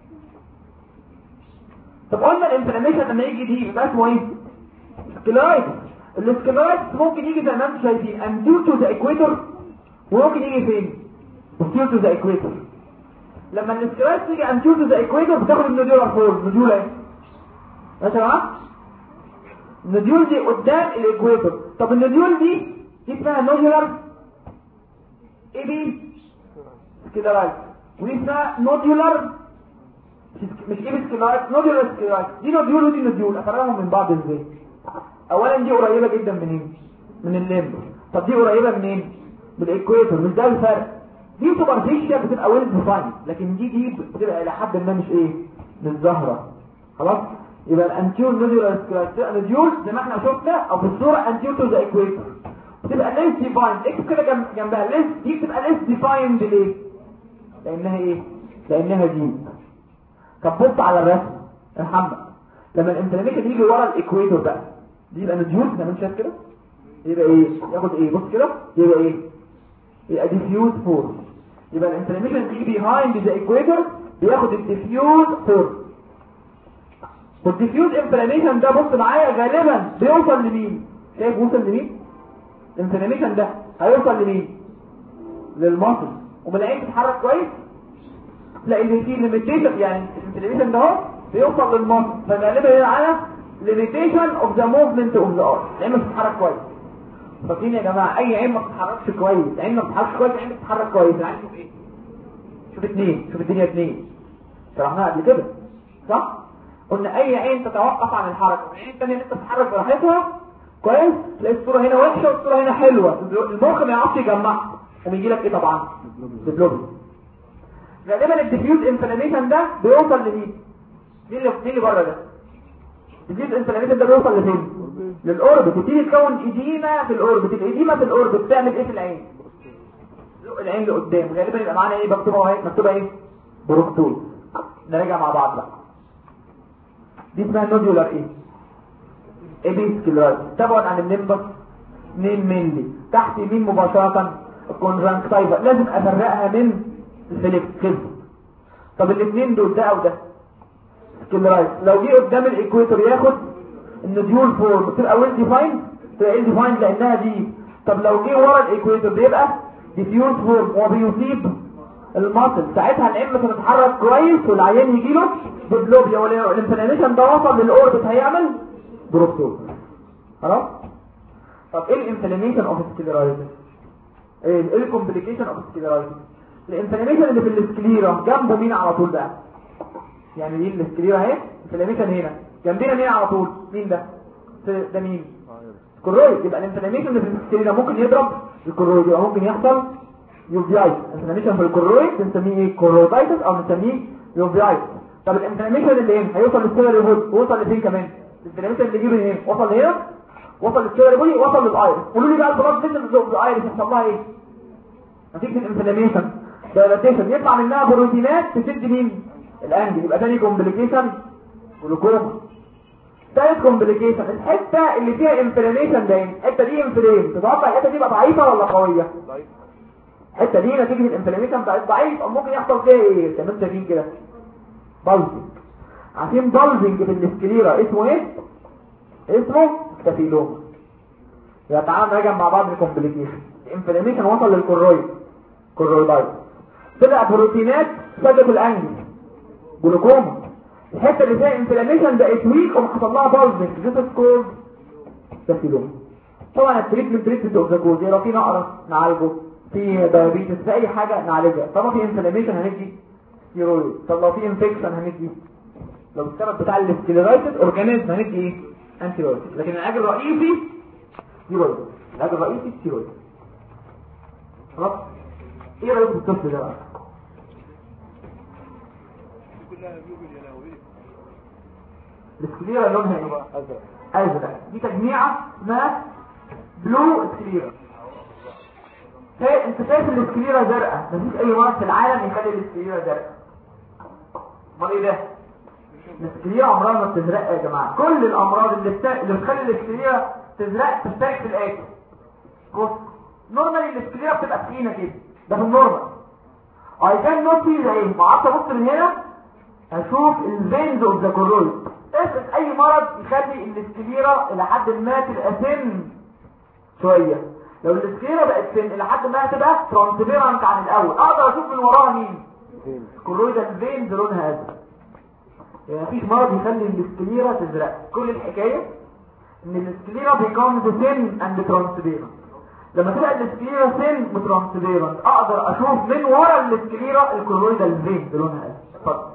طب قلنا الانفلاميشن لما يجي دي يبقى اسمه ايه سكليرايتس. السكليرايتس ممكن يجي زي ما انتم شايفين انتيور تو ذا ايكويتور وممكن يجي فين بوستيريور تو ذا ايكويتور. لما السكليرايتس تيجي انتيور تو ذا ايكويتور بتاخد النوديولار فورم. نوديول ايه يا جماعه؟ النوديول دي قدام الايكويتور. طب النوديول دي دي اسمها نوديولار ايبي سكليرايتس ودي اسمها نوديولار مش ايبي سكليرايتس نوديولار سكليرايتس. دي نوديول ودي نوديول. افرقهم من بعض ازاي؟ اولا دي قريبه جدا منين من الليمب. طب دي قريبه منين من الايكويتور. مش ده الفرق. دي سوبرفيشال بتبقى ويل ديفايند لكن دي دي بتبقى الى حد ما مش ايه مش ظاهره. خلاص يبقى الانتيور نوديولار سكليرايتس نوديول زي ما احنا شفنا او في الصوره انتيور تو ذا ايكويتور بتبقى ليس ديفايند. اكس كده جنب جنبها ليس. دي بتبقى ليس ديفايند ليه؟ لانها ايه لانها دي. طب بص على الرسم يا محمد. لما الانفلاميشن يجي ورا الايكويتور بقى دي يبقى نوديول زي ما انت شايف كده. يبقى ايه ياخد ايه بص كده يبقى ايه يبقى ديفيوز فورم. يبقى الانفلاميشن بيجي بيهايند ذا ايكويتور بياخد الديفيوز فورم. والديفيوز انفلاميشن ده بص معايا غالبا بيوصل لمين؟ شايف وصل لمين؟ الانفلاميشن ده هيوصل لمين؟ للمصل. ومن العين تتحرك كويس تلاقي ان في ليميتيشن. يعني الانفلاميشن ده اهو بيوصل للمصل فغالبا هنا على limitation of the movement of the arm. العين ما بتتحرك كويس. فاكرين يا جماعه اي عين ما بتتحركش كويس عين ما بتتحركش كويس عين بتتحرك كويس. العين شوف ايه شوف اتنين شوف الدنيا اتنين شرحناها قبل كده صح. قلنا اي عين تتوقف عن الحركه والعين الثانيه اللي بتتحرك براحتها كويس تلاقي الصوره هنا وحشه والصوره هنا حلوه. المخ ما يعرفش يجمعها وبيجي لك ايه طبعا ديفلوبي. غالبا الديفيوز انفلاميشن ده بيوصل لمين؟ مين اللي اللي بره ده؟ الديفيوز انفلاميشن ده بيوصل لفين؟ للاوربت. وتيجي تكون اديمه في الاوربت. الاديمه في الاوربت بتعمل ايه في العين؟ زق العين لقدام. غالبا يبقى معانا ايه مكتوبه اهي مكتوبه ايه بروكتول. نراجع مع بعض بقى. دي اسمها نوديولار ايه ايبيسكليرايتس تبعد عن الليمبس اتنين مللي تحت يمين مباشره الكونجكتيفا. لازم افرقها من السيلكتيف. طب الاثنين دول ده او ده سكليرايتس لو جه قدام الايكويتور ياخد النوديول فورم بتبقى ويل ديفايند. تبقى ويل ديفايند لانها دي. طب لو جه ورا الايكويتور بيبقى ديفيوز فورم وبيصيب الماسل. ساعتها العين مش هتتحرك كويس والعيان يجي له ديفلوبيا. والانفلاميشن ده وصل للاوربت هيعمل بروكتول. خلاص. طب ايه الانفلاميشن اوف سكليرايتس؟ ايه ايه الكومبليكيشن اوف سكليرايتس؟ الانفلاميشن اللي في السكليرا جنبه مين على طول بقى؟ يعني دي السكليرا اهي انفلاميشن هنا جنبنا مين على طول؟ مين ده؟ ده مين؟ كرويد. يبقى الانفلاميشن اللي في السكليرا ممكن يضرب الكرويد. يبقى ممكن يحصل يوفيايتس. انفلاميشن في الكورويد بنسميه ايه؟ كورويدايتس او بنسميه يوفيايتس. طب الانفلاميشن اللي ايه هيوصل للسيلر بودي وصل لفين كمان؟ الانفلاميشن اللي يجي من هنا وصل لهنا وصل للسيلر بودي وصل للايرس. قولوا لي بقى البلاد فيسلز اوف الايرس يحصل لها ايه؟ نتيجه الانفلاميشن دايلاتيشن يطلع منها بروتينات تسد مين؟ الانجل. يبقى ثاني كومبليكيشن جلوكوما. ثالث كومبليكيشن الحته اللي فيها انفلاميشن ده الحته دي انفلام. تتوقع الحته دي بقى ضعيفه ولا قويه؟ ضعيفه. الحته دي نتيجه الانفلاميشن بقت ضعيف او ممكن يحصل فيها ايه؟ تمام شايفين كده بلزنج. عارفين بلزنج في السكليرا اسمه ايه؟ اسمه ستافيلوما. يبقى تعالوا نراجع مع بعض الكومبليكيشن. الانفلاميشن وصل للكورويد كورويدايت طلع بروتينات سدت الانجل جلوكوما. الحته اللي فيها انفلاميشن بقت ويك وحصل لها بلزنج ذات سكول ستافيلوما. طبعا التريتمنت تريتمنت اوف ذا كوز لو في نقرس نعالجه، في دايابيتس، في اي حاجه نعالجها. طبعا في انفلاميشن هندي ستيرويد. طب لو في انفكشن هندي، لو السبب بتاع السكليرايتس اورجانيزم هندي ايه؟ انتي بايوتيك. لكن العلاج الرئيسي ستيرويد. العلاج الرئيسي ستيرويد. خلاص. ايه رايك في الطفل ده بقى؟ السكليرا لونها ايه؟ ازرق. ازرق. دي تجميعه اسمها بلو سكليرا. انت شايف السكليرا زرقاء، مفيش اي مرض في العالم يخلي السكليرا زرقاء. امال ايه ده؟ السكليرا عمرها ما بتزرق يا جماعه. كل الامراض اللي بت... اللي بتخلي السكليرا تزرق تشترك في الاتي. بص نورمالي السكليرا بتبقى تخينه كده، ده في النورمال. اي كان نوت سي زي ايه؟ قعدت ابص من هنا اشوف الفينز اوف ذا كورويد. افرض اي مرض يخلي السكليرا الى حد ما تبقى سن شويه. لو السكليرا بقت سن الى حد ما تبقى ترانسبيرنت عن الاول، اقدر اشوف من وراها مين؟ كورويد الفينز لونها ازرق. يعني مفيش مرض يخلي السكليرا تزرق. كل الحكايه ان السكليرا بيكون سن اند ترانسبيرنت. لما تبقى السكليرا سن وترانسبيرنت اقدر اشوف من ورا السكليرا الكورويد الفينز لونها ازرق. اتفضل.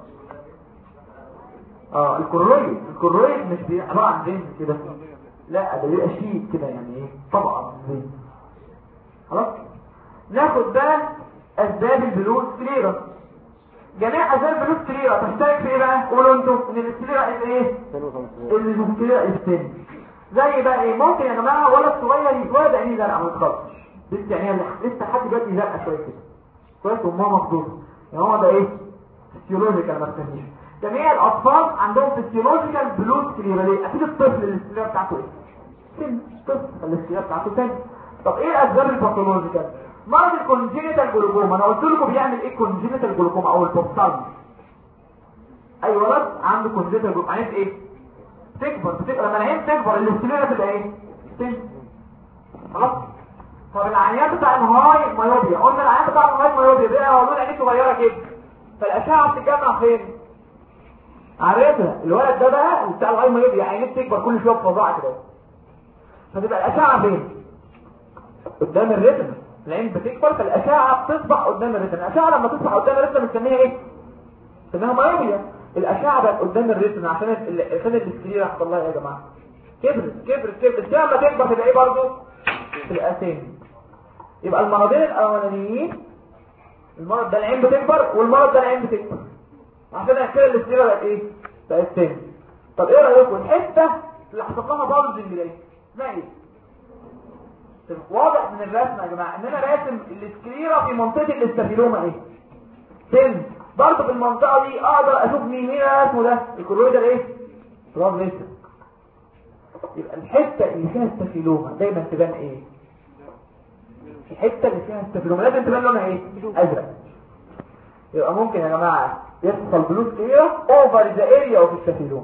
اه الكورويد الكورويد مش عباره عن فينز كده، لا ده بيبقى شيء كده يعني ايه؟ طبقه فينز. خلاص. ناخد بقى اسباب البلو سكليرا. جميع اسباب البلو سكليرا تشترك في ايه بقى؟ قولوا انتوا ان السكليرا ايه؟ السكليرا السن. زي بقى ايه؟ ممكن يا جماعه ولد صغير يتولد عينيه زرقاء ما يتخطش لسه، يعني لسه لحد دلوقتي زرقاء شويه كده كويس وامها مخضوضه، يعني هو ده ايه؟ فيسيولوجيكال ما تفهميش. جميع الاطفال عندهم فيسيولوجيكال بلو سكليرا. ليه؟ اكيد الطفل السكليرا بتاعته ايه؟ سن. الطفل السكليرا بتاعته سن. طب ايه الاسباب الباثولوجيكال؟ مرض الكونجينيتال جلوكوما. انا قلت لكم بيعمل ايه كونجينيتال جلوكوما او البوبسالم؟ اي ولد عنده كونجينيتال جلوكوما عينيه ايه؟ تكبر. بتبقى لما العين تكبر السكليرا تبقى ايه؟ سن. خلاص. طب العيان بتاع الهاي مايوبيا، قلنا العيان بتاع الهاي مايوبيا بيبقى موجود عينيه صغيره كده، فالاشعه بتتجمع فين؟ عارفها. الولد ده بقى بتاع الهاي مايوبيا عينيه بتكبر كل شويه بفظاعه كده، فتبقى الاشعه فين؟ قدام الريتنا. العين بتكبر فالاشعه بتصبح قدام الريتنا. الاشعه لما تصبح قدام الريتنا بنسميها ايه؟ بنسميها مايوبيا. الاشعه بقت قدام الريتنا عشان عشان السكليرا حصل لها ايه يا جماعه؟ كبرت كبرت كبرت. لما تكبر تبقى ايه برضه؟ تبقى سن. يبقى المرضين الاولانيين، المرض ده العين بتكبر والمرض ده العين بتكبر، عشان كده السكليرا بقت ايه؟ بقت سن. طب ايه رايكم الحته اللي حصل لها بلجنج دي اسمها ايه؟ واضح من الرسمه يا جماعه ان انا راسم السكليرا في منطقه الاستافيلوما ايه؟ سن. برضه في المنطقه دي اقدر اشوف مين مين اسمه ده؟ الكورويدال ايه؟ بلاد فيسل. يبقى الحته اللي فيها استافيلوما دايما تبان ايه؟ الحته اللي فيها استافيلوما لازم تبان لونها ايه؟ ازرق. يبقى ممكن يا جماعه يحصل بلو سكليرا اوفر ذا اريا اوف استافيلوما.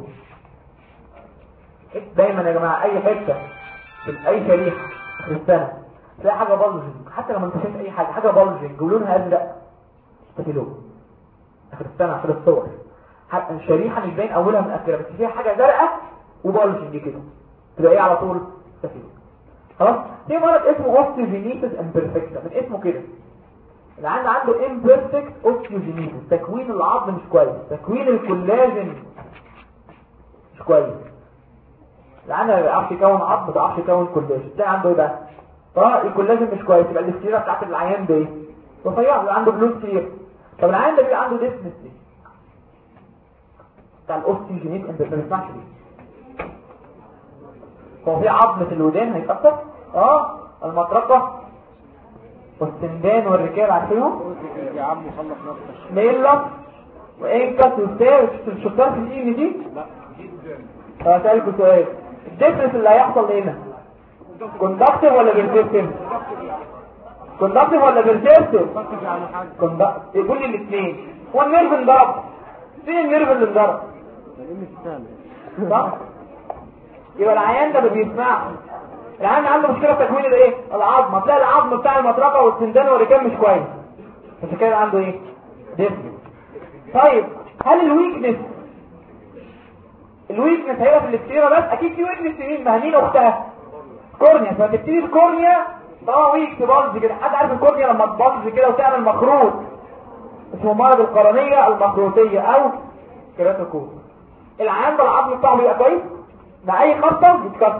دايما يا جماعه اي حته في اي شريحه في السنه تلاقي حاجه بلجنج، حتى لما انت شايف اي حاجه حاجه بلجنج ولونها ازرق استافيلوما. اخر السنه اخر الصور الشريحه مش باين اولها من اخرها بس فيها حاجه زرقاء وبلجنج كده، تبقى ايه على طول؟ استافيلوما. خلاص. في مرض اسمه اوستيوجينيسيس امبرفكتا، من اسمه كده العيان عنده امبرفكت اوستيوجينيسيس، تكوين العظم مش كويس، تكوين الكولاجين مش كويس. العيان ما بيعرفش يكون عظم، ما بيعرفش يكون كولاجين. تلاقي عنده ايه بقى؟ اه الكولاجين مش كويس، يبقى السكليرا بتاعت العيان ده ايه؟ رفيع بيبقى عنده بلوز كتير. طب العيان ده بيبقى عنده ديسنس بتاع الاوستيجينيت اند ما بيسمعش ليه؟ هو في عظم في الودان هيتأثر؟ اه المطرقة والسندان والركاب عارفينهم؟ يا عم خلص نفسك. ميلا وانكس وستار الشطار في الاي دي؟ لا هسألكوا سؤال، الديفرنس اللي هيحصل هنا كوندكتيف ولا بيرسيستيف؟ كوندكتيف ولا بيرسيستيف؟ فكر على حاجه. كوندكتيف. يقول لي الاثنين. هو النيرف انضرب. فين النيرف اللي انضرب؟ ده مش سهل. صح؟ يبقى العيان ده ما بيسمعش. العيان عنده مشكله في تكوين الايه؟ العظم. تلاقي العظم بتاع المطرقه والسندان والركاب مش كويس. عشان كده عنده ايه؟ ديفرنس. طيب هل الويكنس الويكنس هي في الاكتيرا بس؟ اكيد في ويكنس مين؟ ما مين اختها؟ كورنيا. فتبتدي الكورنيا طبعا ويك تبلز كده. حد عارف الكورنيا لما تبلز كده وتعمل مخروط اسمه مرض القرنيه المخروطيه او كيراتوكوز. العيان ده العظم بتاعه بيبقى كويس، مع اي خبطه يتكسر.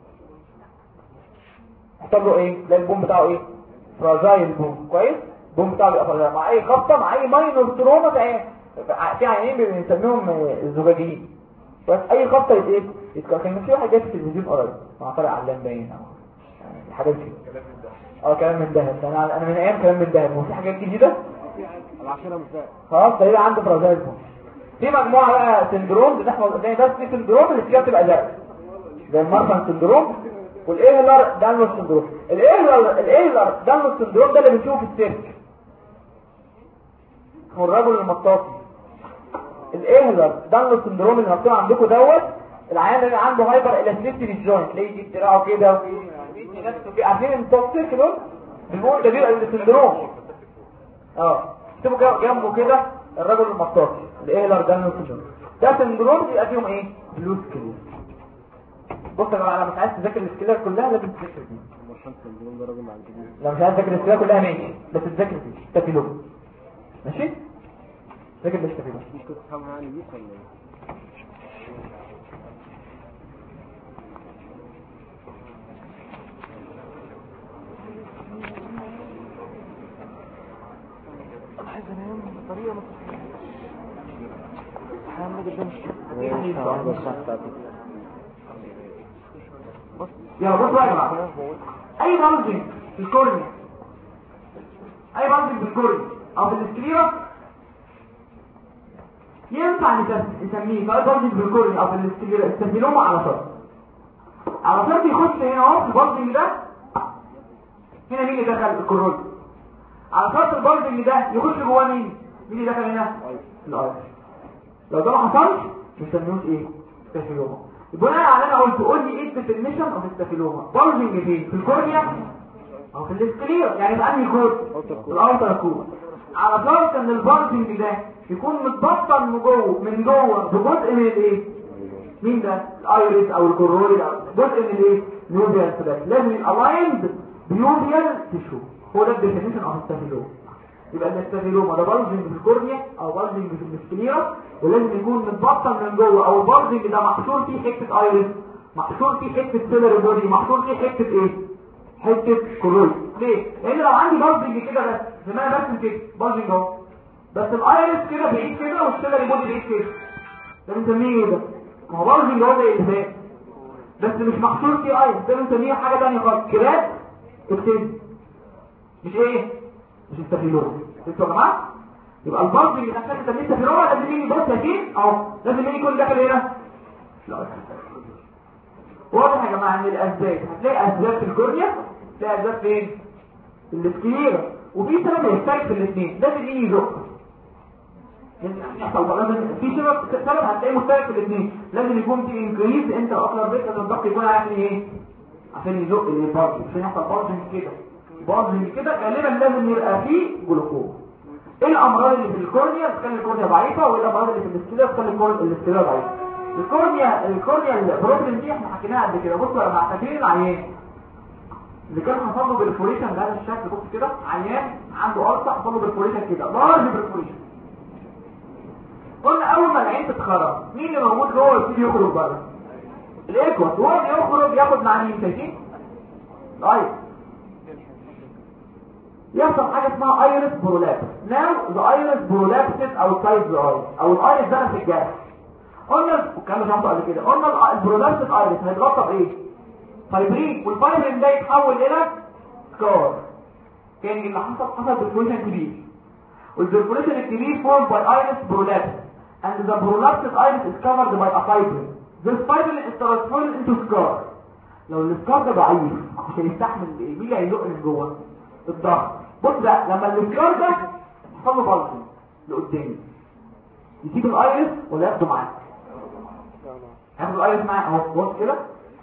يحصل له ايه؟ تلاقي البوم بتاعه ايه؟ فراجايل بوم. كويس؟ البوم بتاعه بيبقى فراجايل مع اي خبطه، مع اي ماينور تروما. في عيانين بنسميهم الزجاجيين. بس اي خبطه يت ايه؟ يتكسر. كان في واحد جاي في التلفزيون قريب مع طارق علام باين او يعني حاجات كده. اه كلام من دهب. انا انا من ايام كلام من دهب. وفي حاجات جديده العشرة مش فاهم. خلاص ده يبقى عنده فراجايل بوم. في مجموعه بقى سندروم بتحصل زي بس في سندروم اللي فيها بتبقى زرقاء زي المارفان سندروم والايهلر دانلوس سندروم. الايهلر الايهلر دانلوس سندروم ده اللي بنشوفه في السيرك هو الرجل المطاطي. الايهلر دانلوس سندروم اللي مكتوب عندكم دوت العيان اللي عنده هايبر الاستيسيتي في الجوينت تلاقيه يجيب دراعه كده ويدي نفسه كده. عارفين التوكسيك دول بيقول ده بيبقى السندروم. اه اكتبوا جنبه كده الرجل المطاطي الايهلر دانلوس سندروم. ده سندروم بيبقى فيهم ايه؟ بلوز كلير. بص يا جماعه انا مش عايز تذاكر السكيلر كلها لازم تذاكر دي. لو مش عايز تذاكر السكيلر كلها ماشي بس تذاكر دي تفيلو. ماشي؟ ذاكر ليش تفيلو. ممكن تفهمها يعني دي ولا ايه؟ انا عايز انام بطريقه ما احنا جدا يا بص بقى يا جماعه اي بلجنج في الكورنيا اي بلجنج في الكورنيا او في السكليرا ينفع نسميه سواء بلجنج في الكورنيا او في السكليرا استافيلوما على شرط. على شرط يخش هنا اهو في البلجنج ده. هنا مين اللي دخل الكورنيا؟ على شرط البلجنج ده يخش جوه مين؟ مين اللي دخل هنا؟ الايرس. لو ده ما حصلش مش هنسميهوش ايه؟ استافيلوما. بناء على انا قلت قول لي ايه الديفينيشن اوف الستافيلوما؟ بلجنج فين؟ في الكورنيا او في السكليرا يعني في انهي كورد؟ الاوتر كورد. على شرط ان البلجنج ده يكون متبطن من جوه من جوه بجزء من الايه؟ مين ده؟ الايريس او الكوروني او جزء من الايه؟ نيوبيال سباك. لازم يبقى لايند بيوبيال تيشو. هو ده الديفينيشن اوف الستافيلوما. يبقى الاستافيلوما ده بلجنج في الكورنيا او بلجنج في السكليرا ولازم يكون متبطن من جوه او البلجنج ده محشور فيه حته ايريس محشور فيه حته سيلر بودي محشور فيه حته ايه؟ حته كوروني. ليه؟ لان لو عندي بلجنج كده بس زي ما انا برسم كده بلجنج اهو بس الايريس كده بعيد كده والسيلر بودي بعيد كده ده بنسميه ايه ده؟ ما هو بلجنج هو زي الهاء بس مش محشور فيه ايريس ده بنسميه حاجه ثانيه خالص كرات اكتب مش ايه؟ مش استافيلوما. انتوا يا جماعه يبقى البلج اللي دخل في تمرين استافيلوما لازم مين يبص اكيد اهو لازم مين يكون داخل هنا؟ لا واضح يا جماعه ان الاسباب هتلاقي اسباب في الكورنيا تلاقي اسباب فين؟ في السكليرا وفي سبب يشترك في الاثنين لازم مين يزق لازم يحصل لازم في سبب سبب هتلاقيه مشترك في الاثنين لازم يكون في انكريز انت اصلا بيت الضغط يكون عارف ايه عشان يزق البلج عشان يحصل بلج كده بلج كده غالبا لازم يبقى فيه جلوكوز. ايه الامراض اللي في الكورنيا تخلي الكورنيا ضعيفه وايه الامراض اللي في السكليرا تخلي السكليرا ضعيفه؟ الكورنيا الكورنيا البروبلم دي احنا حكيناها قبل كده. بصوا لما فاكرين العيان اللي كان حصل له برفوريشن بهذا الشكل بص كده عيان عنده قرصه حصل له برفوريشن كده لارج برفوريشن قلنا اول ما العين تتخرج مين اللي موجود جوه يبتدي يخرج بره؟ الايكوس. وهو بيخرج ياخد مع مين؟ شايفين؟ طيب يحصل حاجه اسمها ايرس برولابس. ناو ذا ايرس برولابسز اوتسايد ذا اي، او الايرس ده في الجهاز. قلنا الكلام ده قبل كده، قلنا البرولابسز ايرس هيتغطى بايه؟ فايبرين، والفايبرين ده يتحول الى سكار. كان اللي حصل حصل بالبروليشن كبير، والبروليشن الكبير formed by iris prolapse and the prolapsed iris is covered by a fibrin. This fibrin is transformed into scar. لو السكار ده ضعيف مش هيستحمل ايه؟ مين اللي هيزق من جوه؟ الضغط. بص بقى لما السكار ده يحصل له بلطي لقدام، يسيب الايرس ولا ياخده معاه؟ هياخد الايرس معاه اهو. بص كده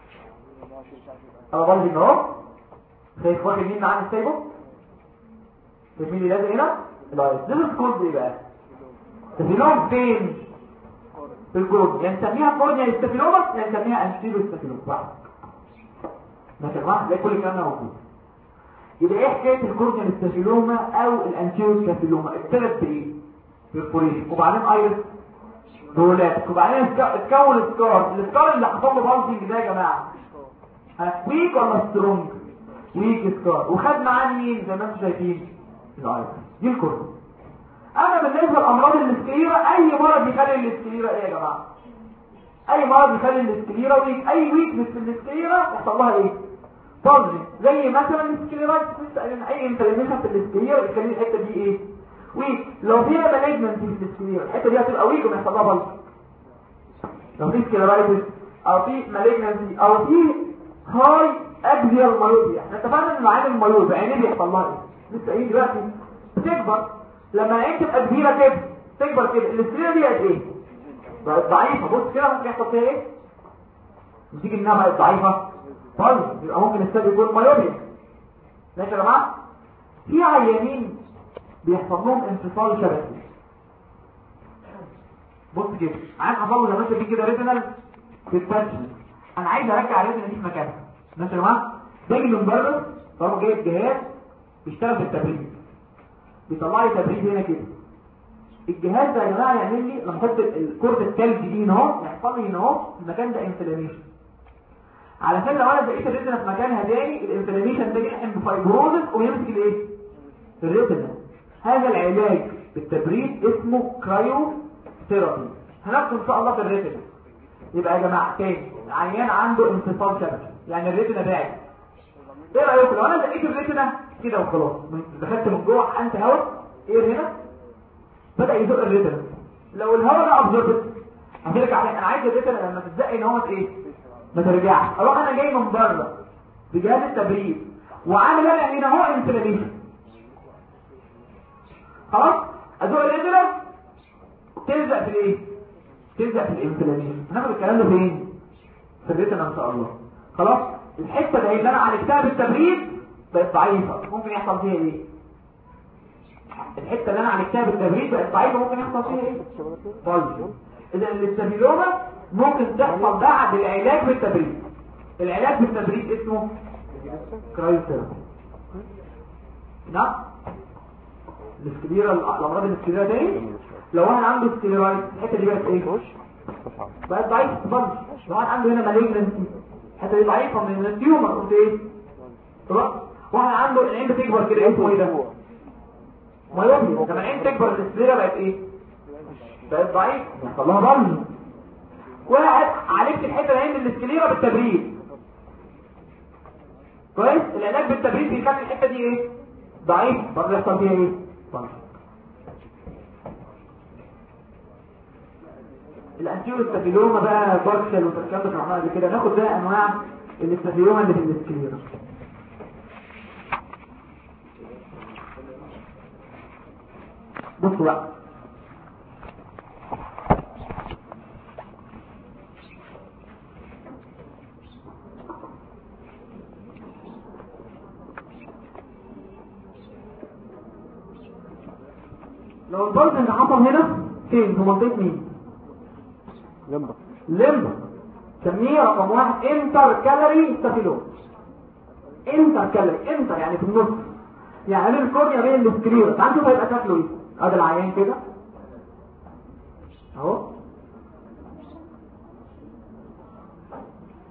اهو بلطي اهو، شايف واخد مين معاه سايبه؟ شايف مين اللي لازق هنا؟ الايرس. ده الكورد ايه بقى؟ ستافيلوم فين؟ في الكورد. يعني نسميها كورنيا ستافيلوما، يعني نسميها انتيريو ستافيلوما. واحد ماشي يا جماعه، تلاقي كل الكلام ده موجود. يبقى ايه حكايه الكورنيا ستافيلوما او الانتيريو ستافيلوما؟ ابتدت بايه؟ بالبوريشن، وبعدين ايرس برولابس، وبعدين اتكون السكار. السكار اللي حصل له بالزنج ده يا جماعه ها ويك ولا سترونج؟ ويك سكار. وخد معاه مين زي ما انتم شايفين؟ الايرس. دي الكورنيا. اما بالنسبه لامراض الاسكليرا، اي مرض يخلي الاسكليرا ايه يا جماعه؟ اي مرض يخلي الاسكليرا ويك، اي ويكنس في الاسكليرا يحصل لها ايه؟ بلجنج. زي مثلا الاسكليرايتس، اي انفلاميشن في الاسكليرا يخلي الحته دي ايه؟ ويك. لو فيها مالجنسي في الاسكليرا الحته دي هتبقى ويك ويحصل لها بلجنج. لو في سكليرايتس او في مالجنسي او في هاي اكزيال مايوبيا، احنا اتفقنا ان العين المايوبيا عينيه بيحصل لها ايه؟ لسه ايه دلوقتي؟ بتكبر. لما العين تبقى كبيره كده تكبر كده، الاسكليرا دي قد ايه؟ بقت ضعيفه. بص كده ممكن يحصل فيها ايه؟ نتيجه انها بقت ضعيفه طيب يبقى ممكن السبب يكون مايوبيا. ماشي يا جماعه. في عيانين بيحصل لهم انفصال شبكي. بص كده عايز حصل له زي ما انت كده ريتينال ديسبانشن، انا عايز ارجع الريتنا دي في مكانها. ماشي يا جماعه. باجي من بره طالما جايب جهاز بيشتغل في التبريد، بيطلع لي تبريد هنا كده. الجهاز ده يا جماعه يعمل لي لما احط الكورد الثلج دي هنا اهو، يحصل لي هنا اهو المكان ده انفلاميشن، علشان لو انا بقيت الريتنا في مكانها تاني الانفلاميشن ده يلحم بفايبروزس ويمسك الايه؟ الريتنا. هذا العلاج بالتبريد اسمه كرايو ثيرابي، هناخده ان شاء الله في الريتنا. يبقى يا جماعه تاني عيان عنده انفصال شبكي، يعني الريتنا باعت. ايه رايكم لو انا زقيت الريتنا كده وخلاص، دخلت من جوه انت هواء ايه هنا بدأ يزق الريتنا، لو الهواء ده ابزوربت هفيلك عليه. انا عايز الريتنا لما تتزق ان هو ايه؟ ما ترجعش. اروح انا جاي من بره بجهاز التبريد وعامل انا هنا اهو انفلاميشن، خلاص ازق الريتنا تلزق في الايه؟ تلزق في الانفلاميشن. هناخد الكلام ده فين؟ في الريتنا ان شاء الله. خلاص الحته دي اللي انا عالجتها بالتبريد بقت ضعيفه، ممكن يحصل فيها ايه؟ الحته اللي انا عالجتها بالتبريد بقت ضعيفه، ممكن يحصل فيها ايه؟ بلجنج. اذا الاستافيلوما ممكن تحصل بعد العلاج بالتبريد. العلاج بالتبريد اسمه كرايوثيرابي. نعم الاسكليرا، الامراض الاسكليرا دي لو واحد عنده سكليرايت الحته دي بقت ايه؟ بقت ضعيفه بلجنج. لو واحد عنده هنا مالجنسي الحته دي ضعيفه من التيومر قلت ايه؟ واحد عنده العين بتكبر كده اسمه ايه ده؟ مايوبيا. لما العين تكبر الاسكليرا بقت ايه؟ بقت ضعيف يحصل لها بلجنج. واحد عالجت الحته العين من الاسكليرا بالتبريد كويس، العلاج بالتبريد بيخلي الحته دي ايه؟ ضعيف، برضه يحصل فيها ايه؟ بلجنج. الانتيريو ستافيلوما بقى بارشل والكلام ده كنا قبل كده. ناخد بقى انواع الاستافيلوما اللي في الاسكليرا. بصوا بقى لو البلجنج حصل هنا فين؟ في منطقه مين؟ لمبه. لمبه سميه رقم واحد انتر كالوري ستافيلوما. انتر كالوري، انتر يعني في النص، يعني الكورنيا بين السكليرا. تعال نشوف هيبقى شكله ايه. ادي العيان كده اهو،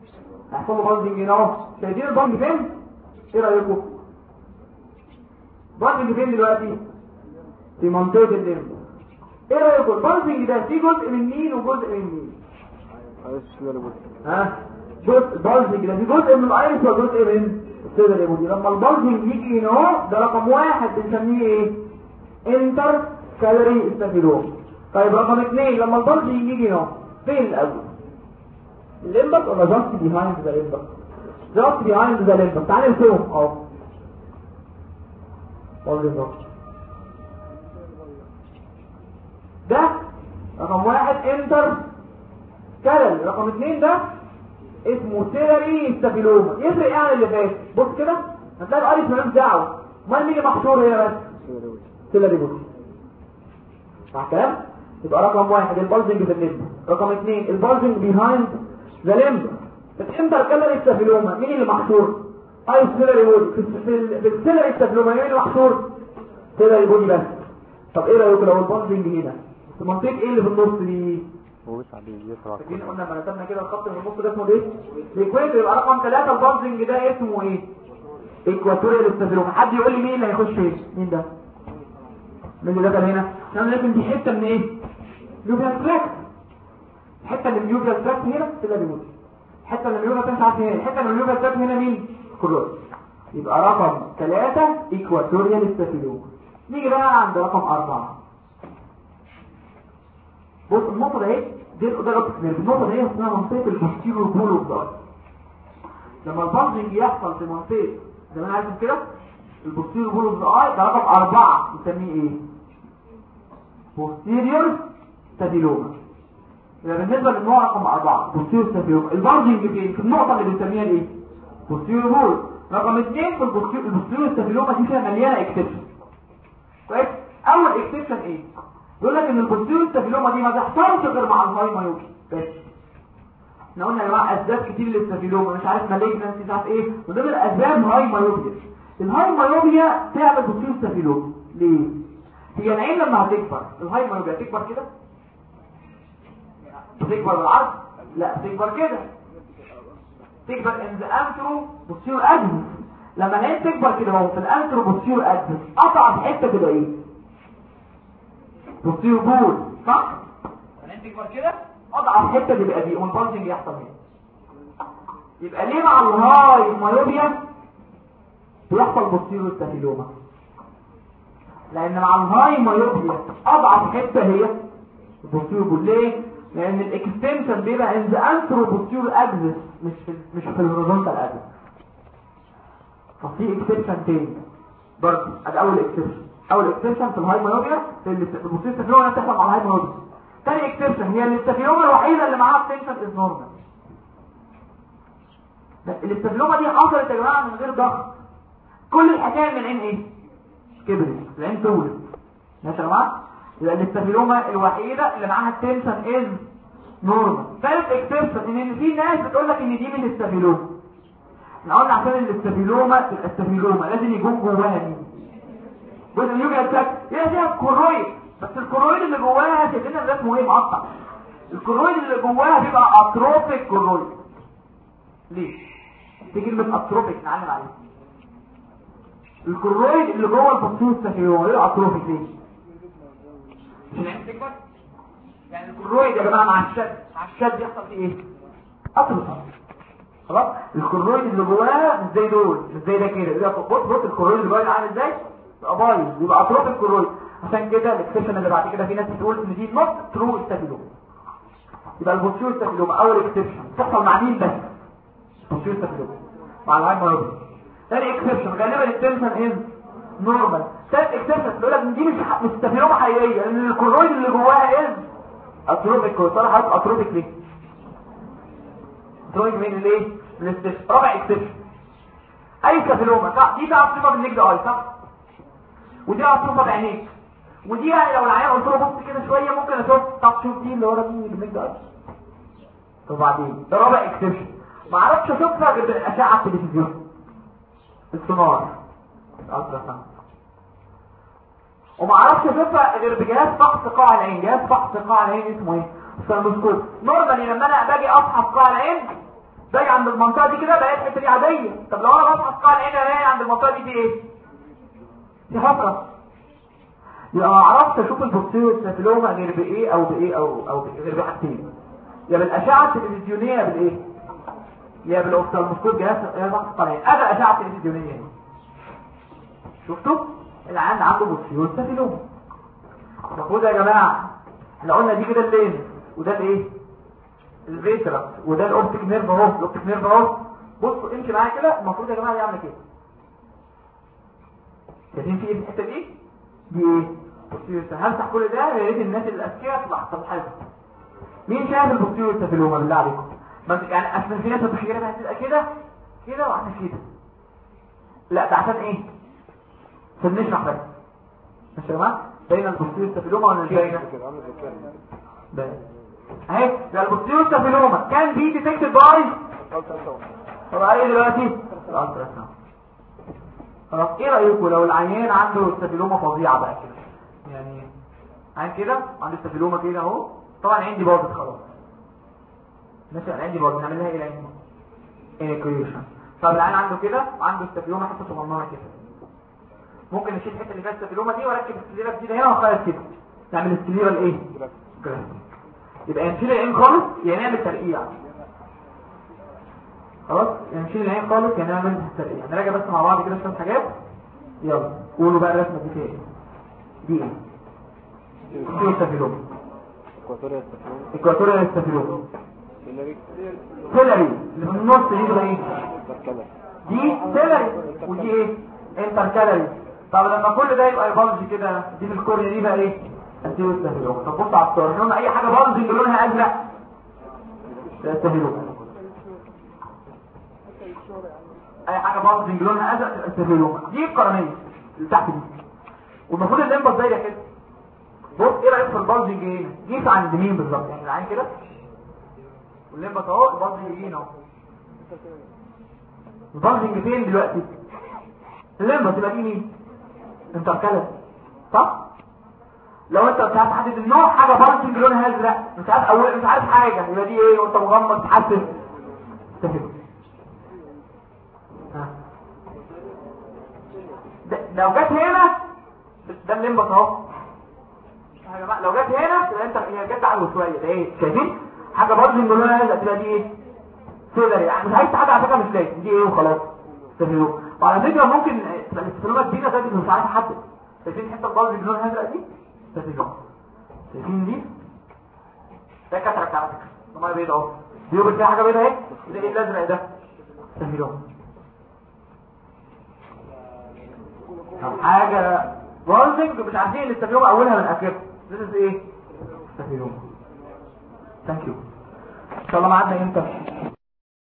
هيحصل له بلجنج هنا اهو. شايفين البلجنج فين؟ ايه رايكم؟ بلجنج فين دلوقتي؟ في منطقة الليمب. ايه رأيكم البلجنج ده في جزء من مين وجزء من مين؟ ها جزء بلجنج ده في جزء من الايرس وجزء من السيلر ايمودي. لما البلجنج يجي هنا اهو ده رقم واحد بنسميه ايه؟ انتر كالوري استافيلوما. طيب رقم اثنين لما البلجنج يجي هنا فين الاول؟ الليمبس ولا جاست بيهايند ذا ليمبس؟ جاست بيهايند ذا ليمبس. تعالى نشوفهم اهو. ده رقم واحد انتر كالوري. رقم اثنين ده اسمه سيلري استافيلوما. يفرق ايه عن اللي فات؟ بص كده هتلاقي القريش مالوش دعوه. امال مين اللي محشور هنا بس؟ سيلري بوش. صح كلام؟ يبقى رقم واحد البلجنج في الليمب. رقم اثنين البلجنج بيهايند ذا ليمب. الانتر كالوري استافيلوما مين اللي محشور؟ اي سيلري بودي. في السيلري استافيلوما مين اللي محشور؟ سيلري بودي بس. طب ايه رايكم لو البلجنج هنا في منطقه ايه اللي في النص دي؟ هو بيسرع. فاكرين قلنا لما رسمنا كده الخط اللي في النص ده اسمه ايه؟ الايكواتور. يبقى رقم ثلاثة البلجنج ده اسمه ايه؟ ايكواتوريال استافيلوما. حد يقول لي مين اللي هيخش فين؟ مين ده؟ مين اللي دخل هنا؟ عشان لازم دي حته من ايه؟ اليوبيال تراكت. حته من اليوبيال تراكت هنا كده بيقول. حته من اليوبيال تراكت هنا، حته من اليوبيال تراكت هنا مين؟ كلوز. يبقى رقم ثلاثة ايكواتوريال استافيلوما. نيجي بقى عند رقم أربعة. بص النقطة ده ايه؟ دي القدرة النقطة دي اسمها منطقة البوستيريور بول اوف ذا. لما البلجنج يحصل في منطقة زي ما انا عارف كده البوستيريور بول اوف ذا اي ده رقم أربعة نسميه ايه؟ بوستيريور ستافيلوما. يبقى بالنسبة للنوع رقم أربعة بوستيريور ستافيلوما. البلجنج فين؟ في النقطة اللي بنسميها ايه؟ بوستيريور بول. رقم اثنين في البوستيريور ستافيلوما دي فيها مليانة اكسبشن. كويس؟ أول اكسبشن ايه؟ يقول لك ان البوستيريور ستافيلوما دي ما تحصلش غير مع الهاي مايوبي بس. احنا قلنا يا جماعه اسباب كتير للستافيلوما مش عارف مالجنسي مش عارف ايه وده من الاسباب هاي مايوبيا. الهاي مايوبيا تعمل بوستيريور ستافيلوما ليه؟ هي العين لما هتكبر الهاي مايوبيا تكبر كده؟ تكبر بالعرض؟ لا تكبر كده. تكبر ان ذا انترو بوستيريور ادفنس. لما العين تكبر كده اهو في الانترو بوستيريور ادفنس اصعب حته تبقى ايه؟ بوستيريور بول صح؟ لما تكبر كده اضعف حته تبقى دي والبلجنج يحصل هنا. يبقى ليه مع الهاي مايوبيا بيحصل بوستيريور ستافيلوما؟ لان مع الهاي مايوبيا اضعف حته هي البوستيريور بول. ليه؟ لان الاكستنشن بيبقى ان ذا انترو بوستيريور اكسس مش في مش في الهوريزونتال اكسس. ففي اكستنشن تاني برضه ادي اول اكستنشن. اول اكستنشن في الهاي مايوبيا في البوستيريور ستافيلوما بتحصل مع الهاي مايوبيا. ثاني اكستنشن هي الاستافيلوما الوحيده اللي معاها اكستنشن از نورمال. الاستافيلوما دي حصلت يا جماعه من غير ضغط. كل الحكايه من العين ايه؟ كبرت العين طولت. ماشي يا جماعه؟ يبقى الاستافيلوما الوحيده اللي معاها اكستنشن از نورمال. ثالث اكستنشن ان في ناس بتقول لك ان دي من الاستافيلوما. احنا قلنا عشان الاستافيلوما تبقى الاستافيلوما لازم يكون جواها مين؟ جزء اليوجا اتاك هي فيها كورويد. بس الكورويد اللي جواها شايفين ده اسمه ايه؟ مقطع. الكورويد اللي جواها بيبقى اتروفيك كورويد. ليه؟ دي كلمه اتروفيك نعلم عليها. الكورويد اللي جوه البوستيريور ستافيلوما ايه اتروفيك ليه؟ مش العين تكبر؟ يعني الكورويد يا جماعه مع الشد مع الشد يحصل فيه ايه؟ اتروفي. خلاص؟ الكورويد اللي جواها مش زي دول مش زي ده كده. بص بص الكورويد اللي جواها عامل ازاي؟ يبقى بايظ يبقى اتروفيك كورويد. عشان كده الاكسبشن اللي بعد كده في ناس بتقول ان دي نوت ترو ستافيلوما. يبقى البوستيريور ستافيلوما اول اكسبشن تحصل مع مين بس؟ البوستيريور ستافيلوما مع الهاي مايوبيا. ثاني اكسبشن غالبا التنشن از نورمال. ثالث اكسبشن بيقول لك ان دي مش مش ستافيلوما حقيقيه لان الكورويد اللي جواها از اتروفيك كورويد. طلع حاجه اتروفيك ليه؟ اتروفيك مين ليه؟ من الاكسبشن. رابع اكسبشن اي ستافيلوما صح؟ دي بقى صفه بالنجد اي صح؟ ودي صفه بعينيك. ودي يعني لو العيان قلت له بص كده شويه ممكن اشوف. طب شوف دي اللي ورا دي اللي ده. طب بعدين ده رابع اكسبشن ما اعرفش اشوفها غير بالاشعه التلفزيون السونار الالترا ساوند. وما اعرفش اشوفها غير بجهاز فحص قاع العين. جهاز فحص قاع العين اسمه ايه؟ السيرموسكوب. نورمالي لما انا باجي افحص قاع العين باجي عند المنطقه دي كده بلاقي الحته دي عاديه. طب لو انا بفحص قاع العين الاقي عند المنطقه دي في ايه؟ في حفرة. يبقى ما اعرفش اشوف البوستيريور ستافيلوما غير بايه او بايه او او غير بحاجتين، يا بالاشعه التلفزيونيه يا بالايه، يا بالاوفتالموسكوب جهاز جهاز القرنيه. ادي اشعه التلفزيونيه شفتوا العيان عنده بوستيريور ستافيلوما. المفروض يا جماعه احنا قلنا دي كده اللينز وده الايه الفيترس وده الاوبتيك نيرف اهو. الاوبتيك نيرف اهو بصوا امشي معايا كده. المفروض يا جماعه يعمل كده. شايفين في ايه الحته دي دي ايه بوستيريور. همسح كل ده يا ريت الناس الاذكياء تبقى حافظه. مين شايف البوستيريور ستافيلوما بالله عليكم؟ ما يعني اصل في ناس بتخيلها هتبقى كده كده واحنا كده. لا ده عشان ايه؟ عشان نشرح بس. ماشي يا جماعه بين البوستيريور ستافيلوما ولا مش باينه؟ باين اهي. ده البوستيريور ستافيلوما كان بي ديتكتد باي طب ايه دلوقتي الالترا ساوند. خلاص ايه رايكم لو العيان عنده ستافيلوما فظيعه بقى كده، يعني عين كده عنده ستافيلوما كده اهو. طبعا عندي باظت خلاص. ماشي انا عندي باظت نعمل لها ايه العين؟ انيكويشن. طب العين عنده كده وعنده ستافيلوما حته صغننه كده، ممكن نشيل الحته اللي فيها ستافيلوما دي واركب السليره الجديده هنا واخيط كده نعمل السليره الايه؟ يبقى نشيل العين خالص يعني نعمل ترقيع. خلاص نشيل العين خالص يعني نعمل ترقيع. نراجع بس مع بعض كده شويه حاجات. يلا قولوا بقى الرسمه دي ايه؟ دي ايه؟ دي ستافيلوما. اكواتوريال ستافيلوما. سيلري اللي في النص دي بقى ايه؟ دي سيلري ودي ايه؟ انتركالري. طب لما كل ده يبقى يبلج كده دي في الكورنيا دي بقى ايه؟ انتيريور ستافيلوما. طب بص على الصور هنا اي حاجه بلج لونها ازرق ده ستافيلوما. اي حاجه بلج لونها ازرق تبقى ستافيلوما. دي القرنيه اللي تحت دي. والمفروض الليمبس دايره كده. بص ايه رايك في البلجنج هنا؟ جيت عند مين بالظبط؟ يعني العين كده والليمبس اهو البلجنج هنا اهو. البلجنج فين دلوقتي؟ الليمبس يبقى دي مين؟ انتركالر صح؟ لو انت مش عارف تحدد النوع حاجه بلجنج لونها ازرق مش عارف اول مش عارف حاجه يبقى دي ايه وانت مغمض تحسب تفهم. ها لو جت هنا ده الليمبس اهو يا جماعه. لو جت هنا تبقى انت هي جت على شويه ده ايه شايفين حاجه برضه من لونها ازرق تبقى دي ايه سيلر. يعني مش عايز حاجه على فكره مش لاقي دي ايه وخلاص تفهموا. وعلى فكره ممكن تبقى الاستفلومات دي ده مش عارف احدد. شايفين الحته البلج اللي لونها ازرق دي تفهموا. شايفين دي ده كاتراكت على فكره طبعا بيضاء اهو. دي فيها حاجه بيضاء اهي. ده ايه الازرق ده تفهموا. حاجه بولزنج مش عارفين الاستفلوما اولها من اخرها. This is ايه استفلوما. ثانك يو. ان شاء الله معادنا امتى؟